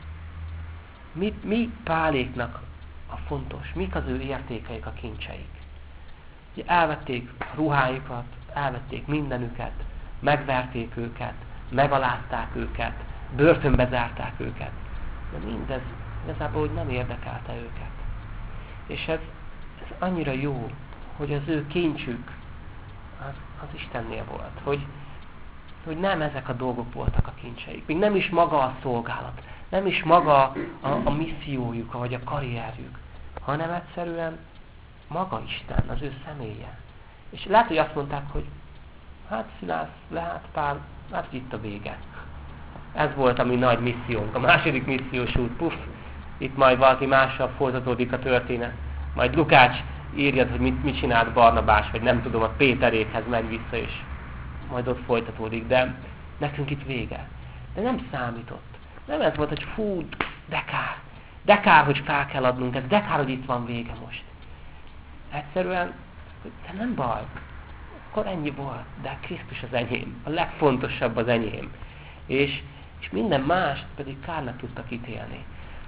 mi Páléknak a fontos, mik az ő értékeik, a kincseik. Ugye elvették ruháikat, elvették mindenüket, megverték őket, megalázták őket, börtönbe zárták őket. De mindez igazából, hogy nem érdekelte őket. És ez annyira jó, hogy az ő kincsük az Istennél volt, hogy nem ezek a dolgok voltak a kincseik. Még nem is maga a szolgálat, nem is maga a missziójuk, vagy a karrierjük, hanem egyszerűen maga Isten, az ő személye. És lehet, hogy azt mondták, hogy hát Szilász, lehet Pál, hát itt a vége. Ez volt a mi nagy missziónk, a második missziós út, itt majd valaki mással folytatódik a történet. Majd Lukács írjad, hogy mit csinált Barnabás, vagy nem tudom, a Péterékhez megy vissza, és majd ott folytatódik, de nekünk itt vége. De nem számított. Nem ez volt, hogy fú, de kár. de kár, hogy fel kell adnunk ezt, de kár, hogy itt van vége most. Egyszerűen, de nem baj, akkor ennyi volt, de Krisztus az enyém, a legfontosabb az enyém. És minden mást pedig kárnak tudtak ítélni.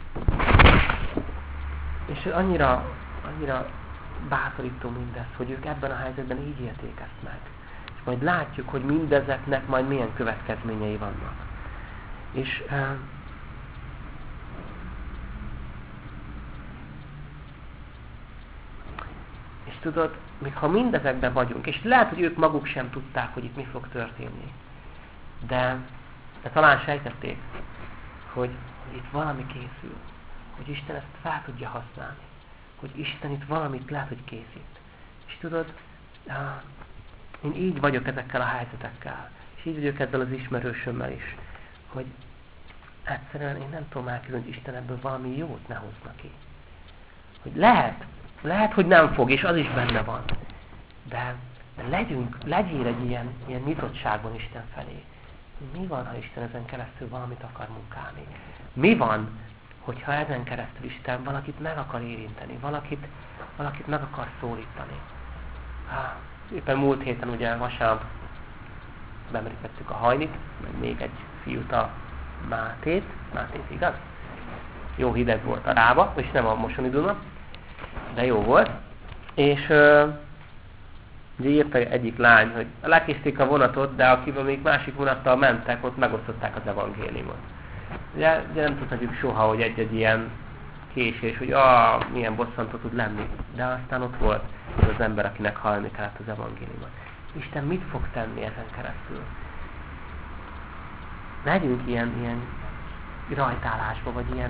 És annyira bátorító mindez, hogy ők ebben a helyzetben így élték ezt meg. És majd látjuk, hogy mindezeknek majd milyen következményei vannak. És tudod, még ha mindezekben vagyunk, és lehet, hogy ők maguk sem tudták, hogy itt mi fog történni, de talán sejtették, hogy itt valami készül, hogy Isten ezt fel tudja használni, hogy Isten itt valamit lehet, hogy készít. És tudod, én így vagyok ezekkel a helyzetekkel, és így vagyok ezzel az ismerősömmel is, hogy egyszerűen én nem tudom elképzelni, hogy Isten ebből valami jót ne hozna ki. Hogy lehet, hogy nem fog, és az is benne van. De legyél egy ilyen nyitottságban Isten felé. Mi van, ha Isten ezen keresztül valamit akar munkálni? Mi van, hogyha ezen keresztül Isten valakit meg akar érinteni, valakit meg akar szólítani? Éppen múlt héten ugye vasárnap bemerítettük a Hajnit, meg még egy fiút, a Mátét, igaz? Jó hideg volt a Rába, és nem a Mosoni Duna, de jó volt. És ugye írta egyik lány, hogy lekészték a vonatot, de akivel még másik vonattal mentek, ott megosztották az evangéliumot. Ugye nem tudhatjuk soha, hogy egy ilyen késés, hogy milyen bosszantó tud lenni. De aztán ott volt az ember, akinek hallani kellett az evangéliumot. Isten mit fog tenni ezen keresztül? Legyünk ilyen rajtálásba, vagy ilyen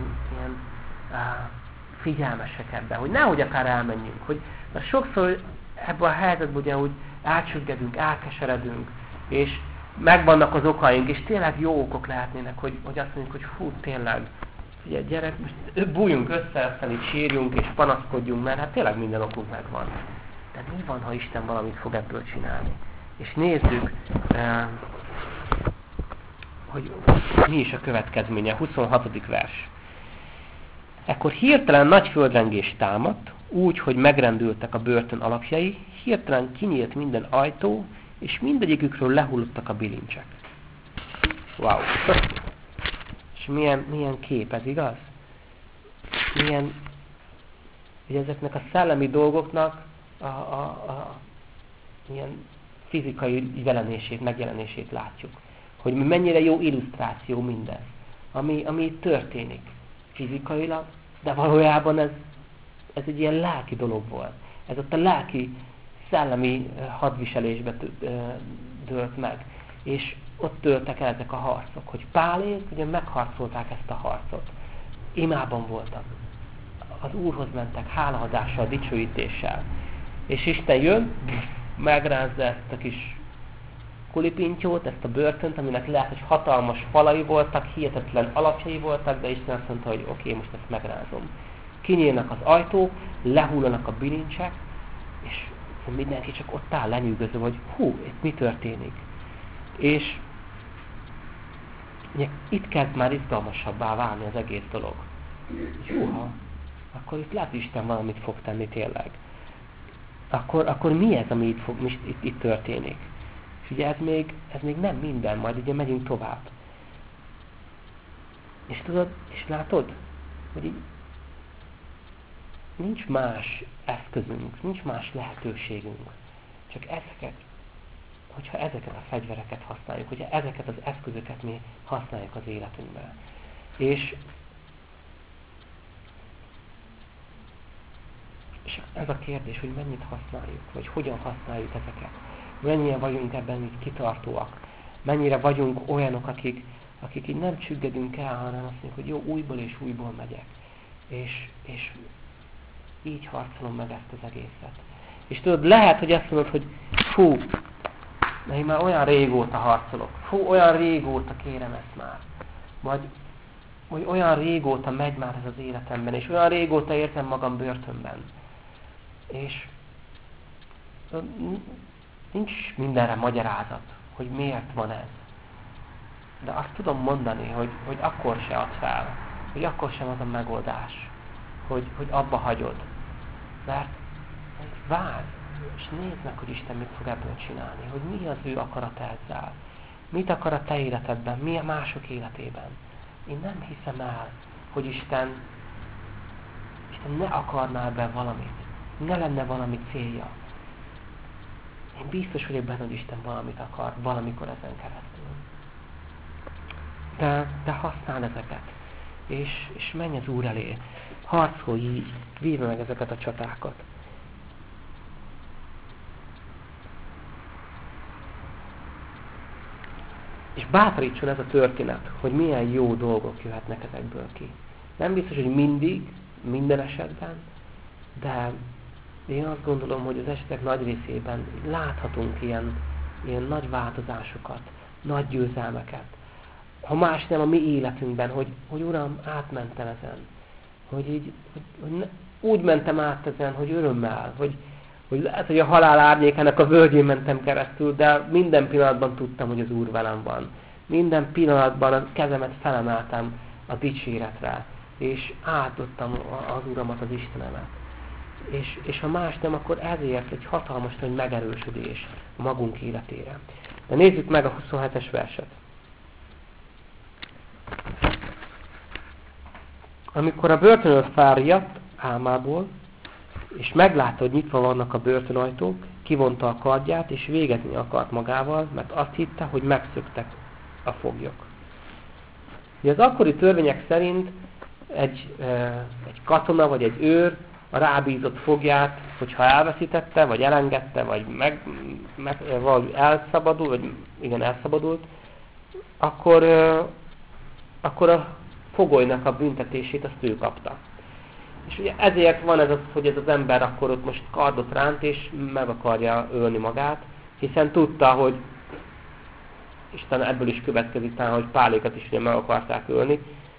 figyelmesek ebben, hogy nehogy akár elmenjünk. Mert sokszor ebben a helyzetben ugye úgy elcsüggedünk, elkeseredünk, és megvannak az okaink, és tényleg jó okok lehetnének, hogy azt mondjuk, hogy hú, tényleg, ugye gyerek, most bújjunk össze, aztán itt sírjunk és panaszkodjunk, mert hát tényleg minden okunk megvan. De mi van, ha Isten valamit fog ebből csinálni? És nézzük, hogy mi is a következménye, 26. vers. Ekkor hirtelen nagy földrengés támadt, úgy, hogy megrendültek a börtön alapjai, hirtelen kinyílt minden ajtó, és mindegyikükről lehullottak a bilincsek. Wow! És milyen kép ez, igaz? Milyen, hogy ezeknek a szellemi dolgoknak ilyen fizikai megjelenését látjuk. Hogy mennyire jó illusztráció mindez, ami történik fizikailag, de valójában ez egy ilyen lelki dolog volt. Ez ott a lelki, szellemi hadviselésbe dőlt meg. És ott dőltek el ezek a harcok, hogy Pálék ugye megharcolták ezt a harcot. Imában voltak. Az Úrhoz mentek hálaadással, dicsőítéssel. És Isten jön, megrázza ezt a kis kulipintyót, ezt a börtönt, aminek lehet, hogy hatalmas falai voltak, hihetetlen alapjai voltak, de Isten azt mondta, hogy oké, most ezt megrázom. Kinyílnak az ajtók, lehullanak a bilincsek, és mindenki csak ott áll lenyűgöző, hogy hú, itt mi történik. És itt kezd már izgalmasabbá válni az egész dolog. Húha, akkor itt lehet Isten valamit fog tenni tényleg. Akkor mi ez, ami itt történik? És ugye ez még nem minden, majd ugye megyünk tovább. És tudod, és látod, hogy így nincs más eszközünk, nincs más lehetőségünk. Csak hogyha ezeket a fegyvereket használjuk, hogyha ezeket az eszközöket mi használjuk az életünkben. És ez a kérdés, hogy mennyit használjuk, vagy hogyan használjuk ezeket. Mennyire vagyunk ebben így kitartóak. Mennyire vagyunk olyanok, akik így nem csüggedünk el, hanem azt mondjuk, hogy jó, újból és újból megyek. És így harcolom meg ezt az egészet. És tudod, lehet, hogy azt mondod, hogy fú, de én már olyan régóta harcolok. Fú, olyan régóta kérem ezt már. Vagy olyan régóta megy már ez az életemben, és olyan régóta érzem magam börtönben. És nincs mindenre magyarázat, hogy miért van ez. De azt tudom mondani, hogy akkor se adsz fel. hogy akkor sem az a megoldás, hogy abba hagyod. Mert várj, és nézd meg, hogy Isten mit fog ebből csinálni, hogy mi az ő akarata ezzel. Mit akar a te életedben, mi a mások életében. Én nem hiszem el, hogy Isten ne akarná ebben valamit, ne lenne valami célja. Én biztos vagyok benne, hogy Isten valamit akar, valamikor ezen keresztül. De használd ezeket, és menj az Úr elé. Harcolj így, vívd meg ezeket a csatákat. És bátorítson ez a történet, hogy milyen jó dolgok jöhetnek ezekből ki. Nem biztos, hogy mindig, minden esetben, de én azt gondolom, hogy az esetek nagy részében láthatunk ilyen nagy változásokat, nagy győzelmeket. Ha más nem a mi életünkben, hogy Uram, átmentem ezen. Hogy úgy mentem át ezen, hogy örömmel, hogy lehet, hogy a halál árnyékának a völgyén mentem keresztül, de minden pillanatban tudtam, hogy az Úr velem van. Minden pillanatban a kezemet felemeltem a dicséretre, és átadtam az Uramat, az Istenemet. És ha más nem, akkor ezért egy hatalmas nagy megerősödés a magunk életére. De nézzük meg a 27-es verset. Amikor a börtönőr felriadt álmából, és meglátta, hogy nyitva vannak a börtönajtók, kivonta a kardját, és végezni akart magával, mert azt hitte, hogy megszöktek a foglyok. Ugye az akkori törvények szerint egy katona vagy egy őr a rábízott fogját, hogyha elveszítette, vagy elengedte, vagy vagy elszabadult, akkor a fogolynak a büntetését azt ő kapta. És ugye ezért van ez az, hogy ez az ember akkor ott most kardot ránt, és meg akarja ölni magát, hiszen tudta, hogy Isten ebből is következik talán, hogy Pálékat is ugye meg akarták ölni.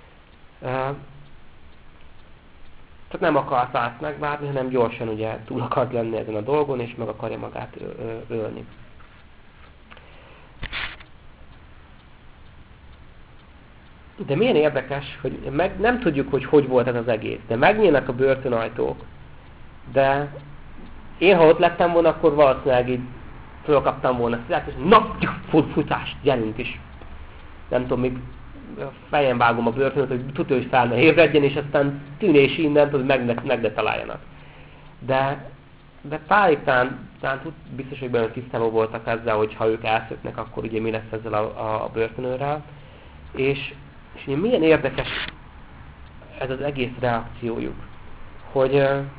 Tehát nem akart át megvárni, hanem gyorsan ugye túl akart lenni ezen a dolgon, és meg akarja magát ölni. De milyen érdekes, hogy nem tudjuk, hogy volt ez az egész, de megnyílnak a börtönajtók, de én, ha ott lettem volna, akkor valószínűleg így fölkaptam volna szilát, és futás, gyerünk is. Nem tudom, még fejen vágom a börtönöt, hogy tudja, hogy fel ne ébredjen, és aztán tűnés innen, hogy meg ne találjanak. De Pálik talán biztos, hogy benne tisztában voltak ezzel, hogy ha ők elszöknek, akkor ugye mi lesz ezzel a börtönőrrel. És ugye milyen érdekes ez az egész reakciójuk, hogy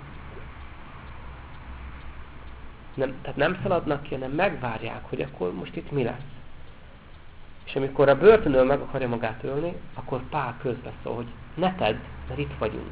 nem szaladnak ki, hanem megvárják, hogy akkor most itt mi lesz. És amikor a börtönőr meg akarja magát ölni, akkor Pál közbeszól, hogy ne tedd, mert itt vagyunk.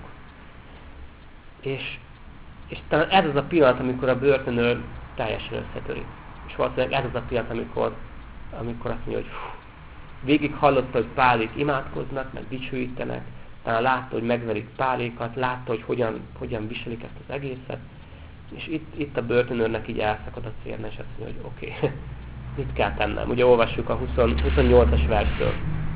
És talán ez az a pillanat, amikor a börtönőr teljesen összetörik. És valószínűleg ez az a pillanat, amikor azt mondja, hogy végig hallotta, hogy Pálék imádkoznak, meg dicsőítenek, talán látta, hogy megverik Pálékat, látta, hogy hogyan viselik ezt az egészet, és itt a börtönőrnek így elszakad a cérne, és azt mondja, hogy oké, mit kell tennem? Ugye olvassuk a 28-as verstől.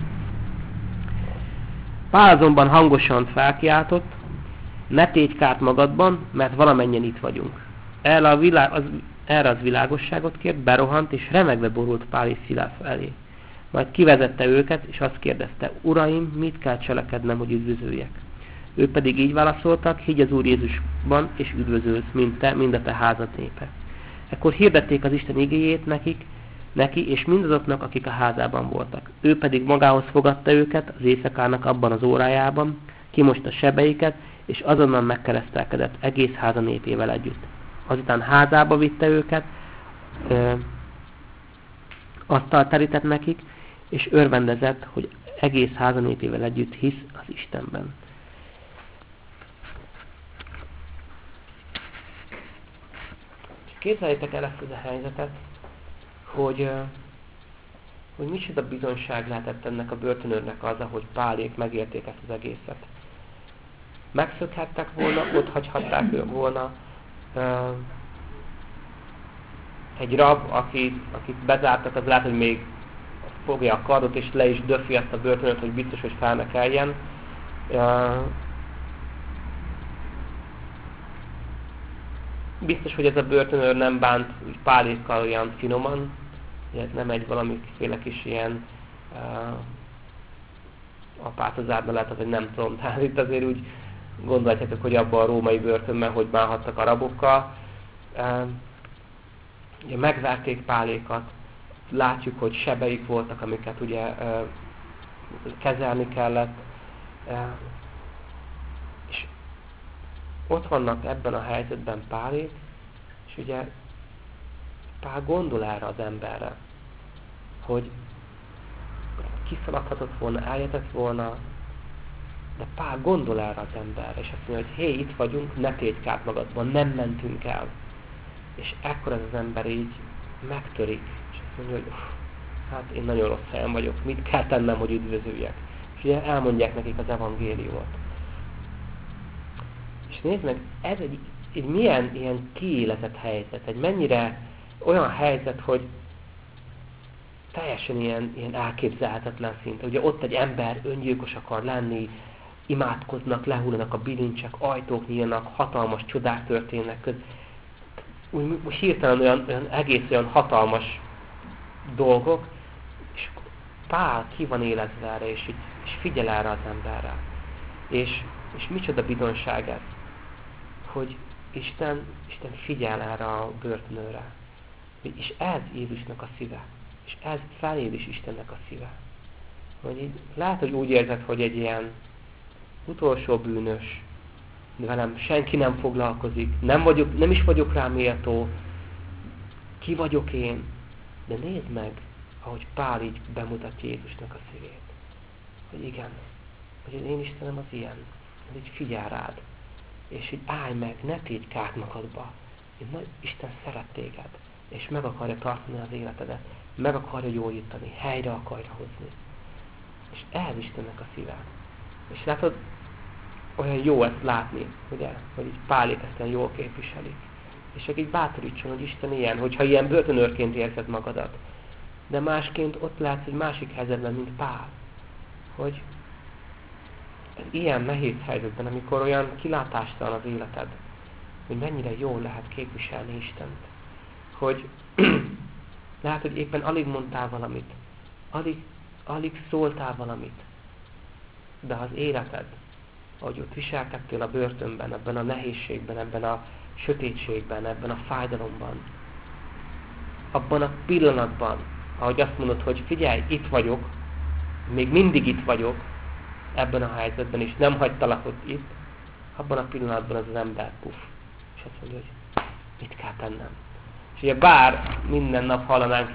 Pál azonban hangosan felkiáltott, ne tégy kárt magadban, mert valamennyien itt vagyunk. Erre az világosságot kért, berohant, és remegve borult Pál és Szilász elé. Majd kivezette őket, és azt kérdezte, Uraim, mit kell cselekednem, hogy üdvözöljek? Ők pedig így válaszoltak, higgy az Úr Jézusban, és üdvözölsz, mind a te házad népe. Ekkor hirdették az Isten igéjét neki, és mindazoknak, akik a házában voltak. Ő pedig magához fogadta őket az éjszakának abban az órájában, kimosta sebeiket, és azonnal megkeresztelkedett egész háza népével együtt. Azután házába vitte őket, asztalt terített nekik, és örvendezett, hogy egész háza népével együtt hisz az Istenben. Képzeljétek el ezt a helyzetet, hogy micsoda bizonyság lehetett ennek a börtönőrnek az, ahogy Pálék megérték ezt az egészet. Megszökhettek volna, ott hagyhatták volna egy rab, akit bezártak, az lehet, hogy még fogja a kardot, és le is döfi ezt a börtönöt, hogy biztos, hogy fel ne keljen. Biztos, hogy ez a börtönőr nem bánt Pálékkal olyan finoman, ez nem egy valamiféle kis ilyen apát az árna lehet, hogy nem tudom, tehát itt azért úgy gondolhatjátok, hogy abban a római börtönben hogy bánhattak a rabokkal. Ugye megverték Pálékat, látjuk, hogy sebeik voltak, amiket ugye kezelni kellett, és ott vannak ebben a helyzetben Pálék, és ugye Pál gondol erre az emberre, hogy kiszaladhatott volna, eljöhetett volna, de Pál gondol erre az emberre, és azt mondja, hogy hé, itt vagyunk, ne tégy kárt magadban, nem mentünk el. És ekkor ez az ember így megtörik, és azt mondja, hogy hát én nagyon rossz helyen vagyok, mit kell tennem, hogy üdvözöljek. És ugye elmondják nekik az evangéliumot. És nézd meg, ez egy milyen ilyen kiéletett helyzet, egy mennyire olyan helyzet, hogy teljesen ilyen elképzelhetetlen szinte. Ugye ott egy ember öngyilkos akar lenni, imádkoznak, lehullanak a bilincsek, ajtók nyílnak, hatalmas csodák történnek. Úgy most hirtelen olyan egész olyan hatalmas dolgok, és Pál ki van élezve erre, és figyel erre az emberre. És micsoda bizonság ez, hogy Isten figyel erre a börtönőre. És ez Jézusnak a szíve. És ez feléd is Istennek a szíve. Hogy így, lehet, hogy úgy érzed, hogy egy ilyen utolsó bűnös, velem senki nem foglalkozik, nem is vagyok rá méltó, ki vagyok én, de nézd meg, ahogy Pál így bemutatja Jézusnak a szívét. Hogy igen, hogy az én Istenem az ilyen, hogy így figyel rád, és így állj meg, ne tégy kárt magadba. Isten szeret téged, és meg akarja tartani az életedet, meg akarja gyógyítani, helyre akarja hozni. És ez Istennek a szíve. És látod, olyan jó ezt látni, ugye, hogy így Pálék ezt olyan jól képviselik. És csak így bátorítson, hogy Isten ilyen, hogyha ilyen börtönőrként érzed magadat. De másként ott látsz egy másik helyzetben, mint Pál. Hogy ilyen nehéz helyzetben, amikor olyan kilátástalan az életed, hogy mennyire jól lehet képviselni Istent. Hogy lehet, hogy éppen alig mondtál valamit, alig szóltál valamit, de az életed, ahogy ott viselkedtél a börtönben, ebben a nehézségben, ebben a sötétségben, ebben a fájdalomban, abban a pillanatban, ahogy azt mondod, hogy figyelj, itt vagyok, még mindig itt vagyok, ebben a helyzetben, és nem hagytalak ott itt, abban a pillanatban az ember puff, és azt mondja, hogy mit kell tennem. És ugye bár minden nap hallanánk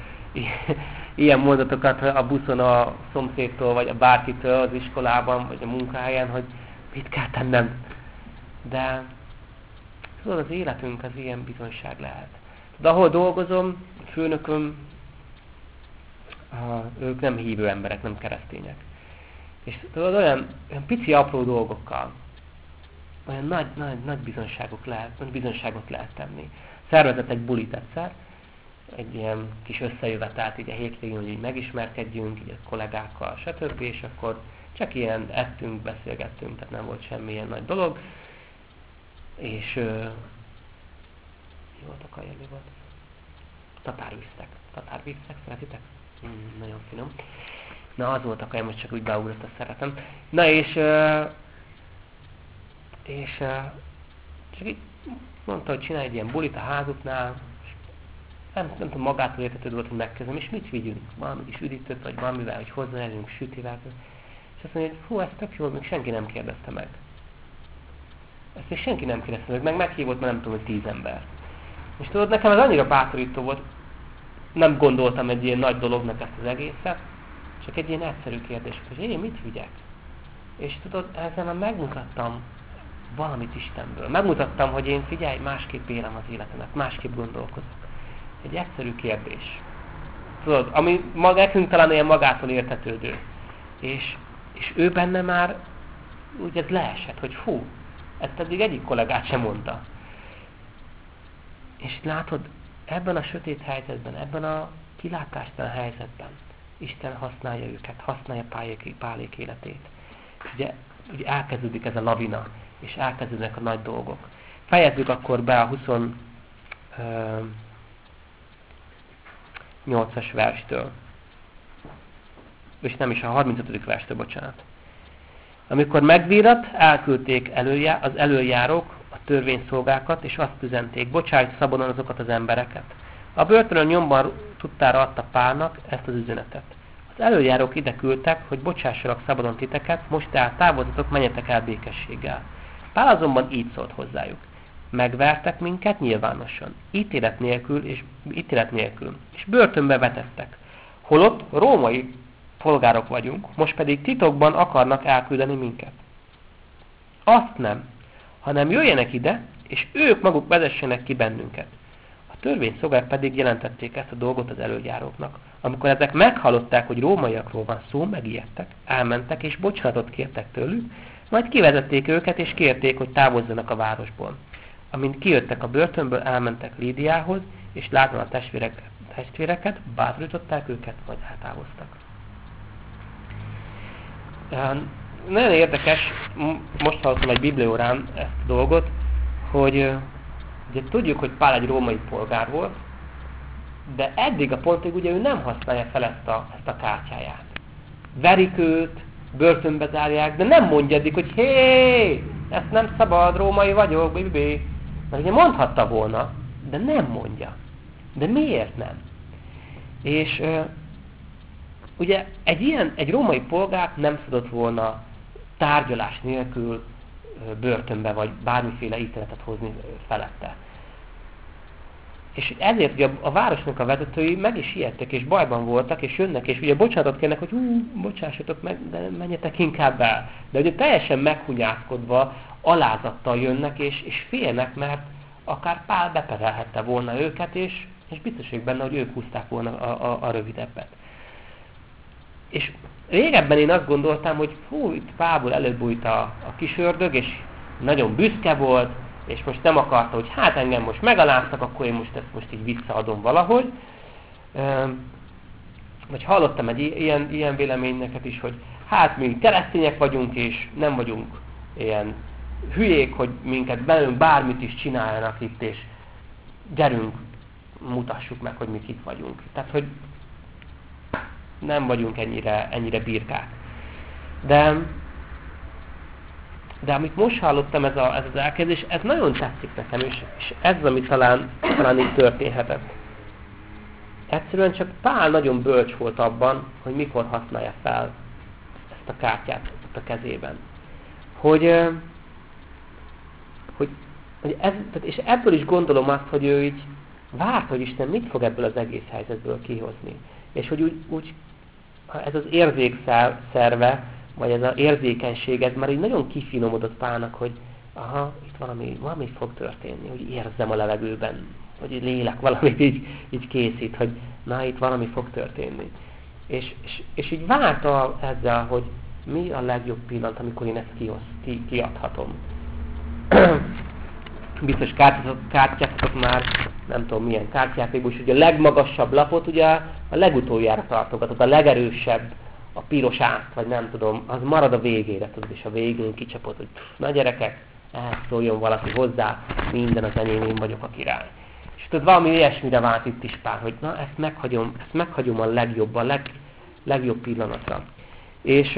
ilyen mondatokat a buszon a szomszédtól, vagy a bárkitől az iskolában, vagy a munkahelyen, hogy mit kell tennem. De tudod, az életünk az ilyen bizonyság lehet. De ahol dolgozom, főnököm, ők nem hívő emberek, nem keresztények. És tudod, olyan pici apró dolgokkal, olyan nagy bizonyságot lehet tenni. Szervezett egy bulit egyszer, egy ilyen kis összejövetelt így a hétvégén, hogy így megismerkedjünk, így a kollégákkal, stb. És akkor csak ilyen ettünk, beszélgettünk, tehát nem volt semmilyen nagy dolog. És mi volt a kaja, mi volt? Tatárvíztek, szeretitek? Nagyon finom. Na, az volt a kaja, most csak úgy beugrott, azt szeretem. Na, és csak így mondta, hogy csinálj egy ilyen bulit a házuknál, és nem tudom, magától értetődő volt, hogy megkezdem, és mit vigyünk? Valami kis üdítőt, vagy valamivel, hogy hozzájönünk sütivel. És azt mondja, hogy hú, ez tök jó, még senki nem kérdezte meg. Ezt még senki nem kérdezte meg, meghívott, mert nem tudom, hogy 10 ember. És tudod, nekem ez annyira bátorító volt, nem gondoltam egy ilyen nagy dolognak ezt az egészet, csak egy ilyen egyszerű kérdés, hogy én mit vigyek? És tudod, ezzel már megmutattam valamit Istenből. Megmutattam, hogy én figyelj, másképp élem az életemet, másképp gondolkozok. Egy egyszerű kérdés. Tudod, ami nekünk talán ilyen magától értetődő. És ő benne már úgy ez leesett, hogy fú, ezt eddig egyik kollégát sem mondta. És látod, ebben a sötét helyzetben, ebben a kilátástalan helyzetben Isten használja őket, használja Pálék életét. És ugye ugye elkezdődik ez a lavina, és elkezdődnek a nagy dolgok. Fejezzük akkor be a 28-as verstől. És nem is a 35. verstől, bocsánat. Amikor megvírat, elküldték az előjárók a törvényszolgákat, és azt üzenték, bocsájt szabadon azokat az embereket. A börtönön nyomban tudtára adta Pálnak ezt az üzenetet. Az előjárók ide küldtek, hogy bocsássanak szabadon titeket, most tehát távozzatok, menjetek el békességgel. Pál azonban így szólt hozzájuk. Megvertek minket nyilvánosan, ítélet nélkül, és börtönbe vetettek. Holott római polgárok vagyunk, most pedig titokban akarnak elküldeni minket. Azt nem, hanem jöjjenek ide, és ők maguk vezessenek ki bennünket. A törvényszolgák pedig jelentették ezt a dolgot az előjáróknak. Amikor ezek meghallották, hogy rómaiakról van szó, megijedtek, elmentek és bocsánatot kértek tőlük, majd kivezették őket és kérték, hogy távozzanak a városból. Amint kijöttek a börtönből, elmentek Lídiához, és látva a testvéreket, bátorították őket, majd eltávoztak. Nagyon érdekes, most hallottam egy bibliórán ezt a dolgot, hogy ugye tudjuk, hogy Pál egy római polgár volt, de eddig a pontig ugye ő nem használja fel ezt a kártyáját. Verik őt, börtönbe zárják, de nem mondja eddig, hogy hé, ezt nem szabad, római vagyok, bibi. Mert ugye mondhatta volna, de nem mondja. De miért nem? És ugye egy római polgár nem tudott volna tárgyalás nélkül börtönbe, vagy bármiféle ítéletet hozni felette. És ezért ugye a városnak a vezetői meg is ijedtek, és bajban voltak, és jönnek, és ugye bocsánatot kérnek, hogy bocsássatok meg, de menjetek inkább el. De ugye teljesen meghunyászkodva, alázattal jönnek, és félnek, mert akár Pál beperelhette volna őket, és biztos vagyok benne, hogy ők húzták volna a rövidebbet. És régebben én azt gondoltam, hogy itt Pálból előbújt a kis ördög, és nagyon büszke volt, és most nem akarta, hogy hát engem most megaláztak, akkor én ezt így visszaadom valahogy. Vagy hallottam egy ilyen véleményeket is, hogy hát mi keresztények vagyunk, és nem vagyunk ilyen hülyék, hogy minket belőlünk bármit is csináljanak itt, és gyerünk, mutassuk meg, hogy mi kik vagyunk. Tehát, hogy nem vagyunk ennyire birkák. De amit most hallottam, ez az elkezdés, ez nagyon tetszik nekem, és ez az, ami talán így történhetett. Egyszerűen csak Pál nagyon bölcs volt abban, hogy mikor használja fel ezt a kártyát a kezében. És ebből is gondolom azt, hogy ő így várt, hogy Isten mit fog ebből az egész helyzetből kihozni. És hogy úgy ez az érzékszerve, vagy ez az érzékenység, ez már így nagyon kifinomodott Pálnak, hogy aha, itt valami fog történni, hogy érzem a levegőben, hogy egy lélek valamit így készít, hogy na, itt valami fog történni. És így várta ezzel, hogy mi a legjobb pillanat, amikor én ezt kiadhatom. Biztos kártyáztatok már, nem tudom milyen kártyátékból, és ugye a legmagasabb lapot ugye a legutoljára tartogatod, a legerősebb, a piros át, vagy nem tudom, az marad a végére, tudod, és a végén kicsapod, hogy na gyerekek, szóljon valaki hozzá, minden az enyém, én vagyok a király. És tudod, valami ilyesmire vált itt is Pál, hogy na, ezt meghagyom a legjobb, a legjobb pillanatra. És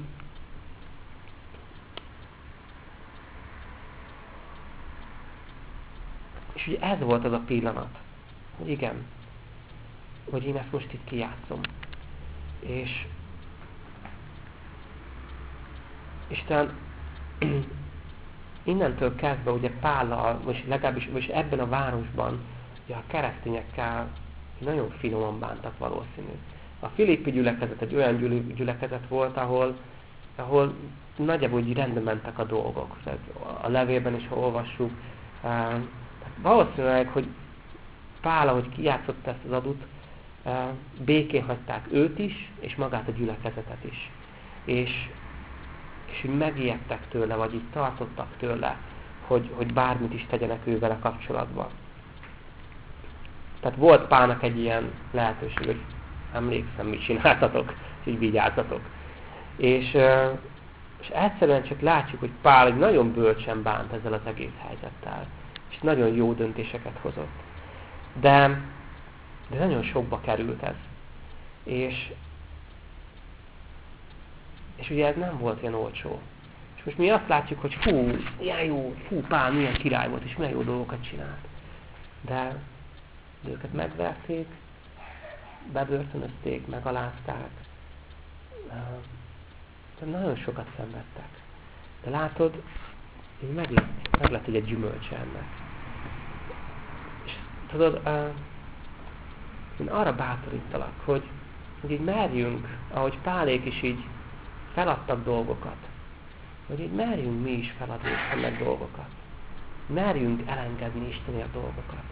ugye ez volt az a pillanat, hogy igen, hogy én ezt most itt kijátszom. És talán innentől kezdve ugye Pállal, vagy legalábbis ebben a városban ugye a keresztényekkel nagyon finoman bántak valószínű. A Filippi gyülekezet egy olyan gyülekezet volt, ahol nagyjából úgy rendben mentek a dolgok. Tehát a levélben is, ha olvassuk, valószínűleg, hogy Pál, ahogy kijátszott ezt az adut, békén hagyták őt is, és magát a gyülekezetet is. És úgy megijedtek tőle, vagy így tartottak tőle, hogy bármit is tegyenek ővel a kapcsolatban. Tehát volt Pálnak egy ilyen lehetőség, hogy emlékszem, mit csináltatok, és így vigyázzatok. És És egyszerűen csak látjuk, hogy Pál egy nagyon bölcsen bánt ezzel az egész helyzettel. És nagyon jó döntéseket hozott. De nagyon sokba került ez. És ugye ez nem volt olyan olcsó. És most mi azt látjuk, hogy ilyen jó, Pál milyen király volt, és milyen jó dolgokat csinált. De őket megverték, bebörtönözték, megalázták. De nagyon sokat szenvedtek. De látod, megint meg lett egy gyümölcse ennek. És tudod, én arra bátorítalak, hogy így merjünk, ahogy Pálék is így feladtak dolgokat, hogy így merjünk mi is feladni Istennek dolgokat. Merjünk elengedni Istenért dolgokat.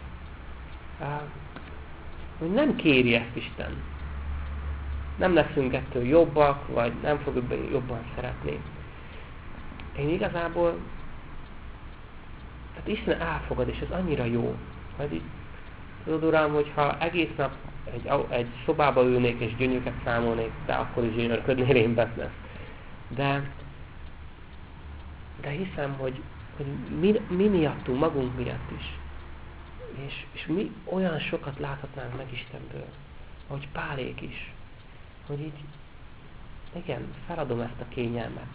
Hogy nem kéri ezt Isten. Nem leszünk ettől jobbak, vagy nem fogjuk jobban szeretni. Én igazából, tehát Isten elfogad, és ez annyira jó. Hogy így, tudod, Uram, hogyha egész nap egy szobába ülnék, és gyönyörűket számolnék, de akkor is gyönyörködnél én benne. De hiszem, hogy mi miattunk, magunk miatt is. És mi olyan sokat láthatnánk meg Istenből, ahogy Pálék is. Hogy így, igen, feladom ezt a kényelmet.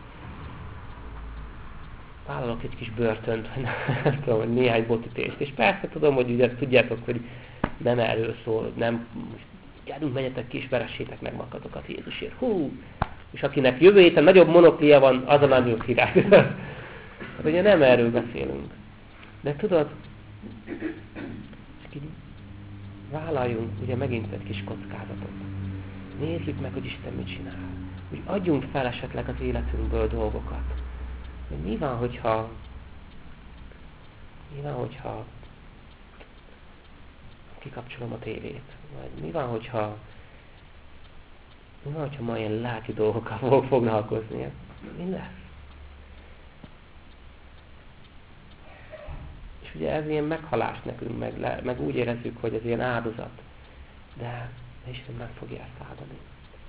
Vállalok egy kis börtönt, vagy nem tudom, hogy néhány botítést. És persze tudom, hogy ugye tudjátok, hogy nem erről szól, nem, most gyerünk, menjetek ki, és veressétek meg magatokat Jézusért. És akinek jövő héten nagyobb monoklia van, az a nagyobb király. Hát ugye nem erről beszélünk. De tudod, csak így vállaljunk ugye megint egy kis kockázatot. Nézzük meg, hogy Isten mit csinál. Úgy adjunk fel esetleg az életünkből dolgokat. Hogy mi van, hogyha kikapcsolom a tévét? Vagy mi van, hogyha ma ilyen lelki dolgokkal fogok foglalkozni? Mi lesz? És ugye ez ilyen meghalás nekünk, meg úgy érezzük, hogy ez ilyen áldozat. De Isten meg fogja ezt áldani.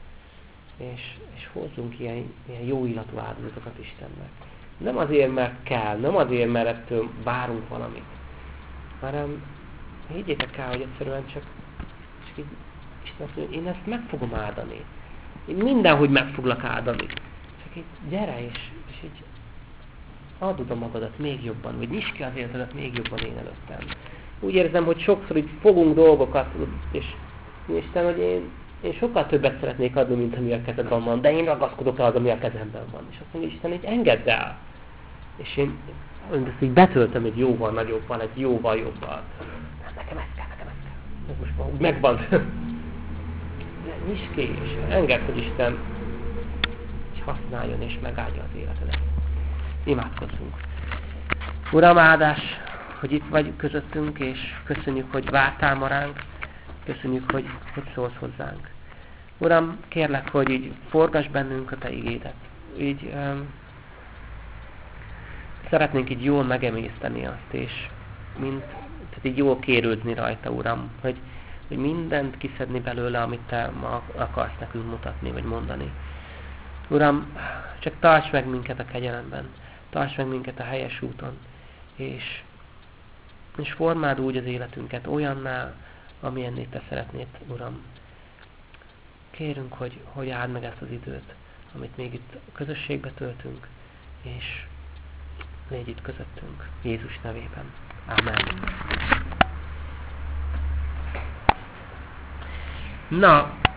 És hozzunk ilyen jó illatú áldozatokat Istennek. Nem azért, mert kell, nem azért, mert ettől várunk valamit, hanem higgyétek el, hogy egyszerűen csak így Isten azt mondja, én ezt meg fogom áldani. Én mindenhogy meg foglak áldani. Csak így gyere, és így add oda magadat még jobban, vagy nyisd ki az életedet még jobban én előttem. Úgy érzem, hogy sokszor így fogunk dolgokat, és Isten, hogy én sokkal többet szeretnék adni, mint ami a kezedben van, de én ragaszkodok az, ami a kezemben van. És azt mondja, Isten, így engedd el. És én ezt így betöltöm egy jóval nagyobban, egy jóval jobban. Nekem ez kell. Ez most már úgy megvan. De nyisd ki, és engedd, hogy Isten használjon és megáldja az életedet. Imádkozzunk. Uram, áldás, hogy itt vagy közöttünk, és köszönjük, hogy vártál ma ránk. Köszönjük, hogy szólsz hozzánk. Uram, kérlek, hogy így forgass bennünk a Te igédet. Így szeretnénk így jól megemészteni azt, és tehát így jól kérődni rajta, Uram, hogy mindent kiszedni belőle, amit Te ma akarsz nekünk mutatni, vagy mondani. Uram, csak tarts meg minket a kegyelemben, tarts meg minket a helyes úton, és formáld úgy az életünket olyanná, amilyenné Te szeretnéd, Uram. Kérünk, hogy áld meg ezt az időt, amit még itt a közösségbe töltünk, és légy itt közöttünk. Jézus nevében. Amen. Na,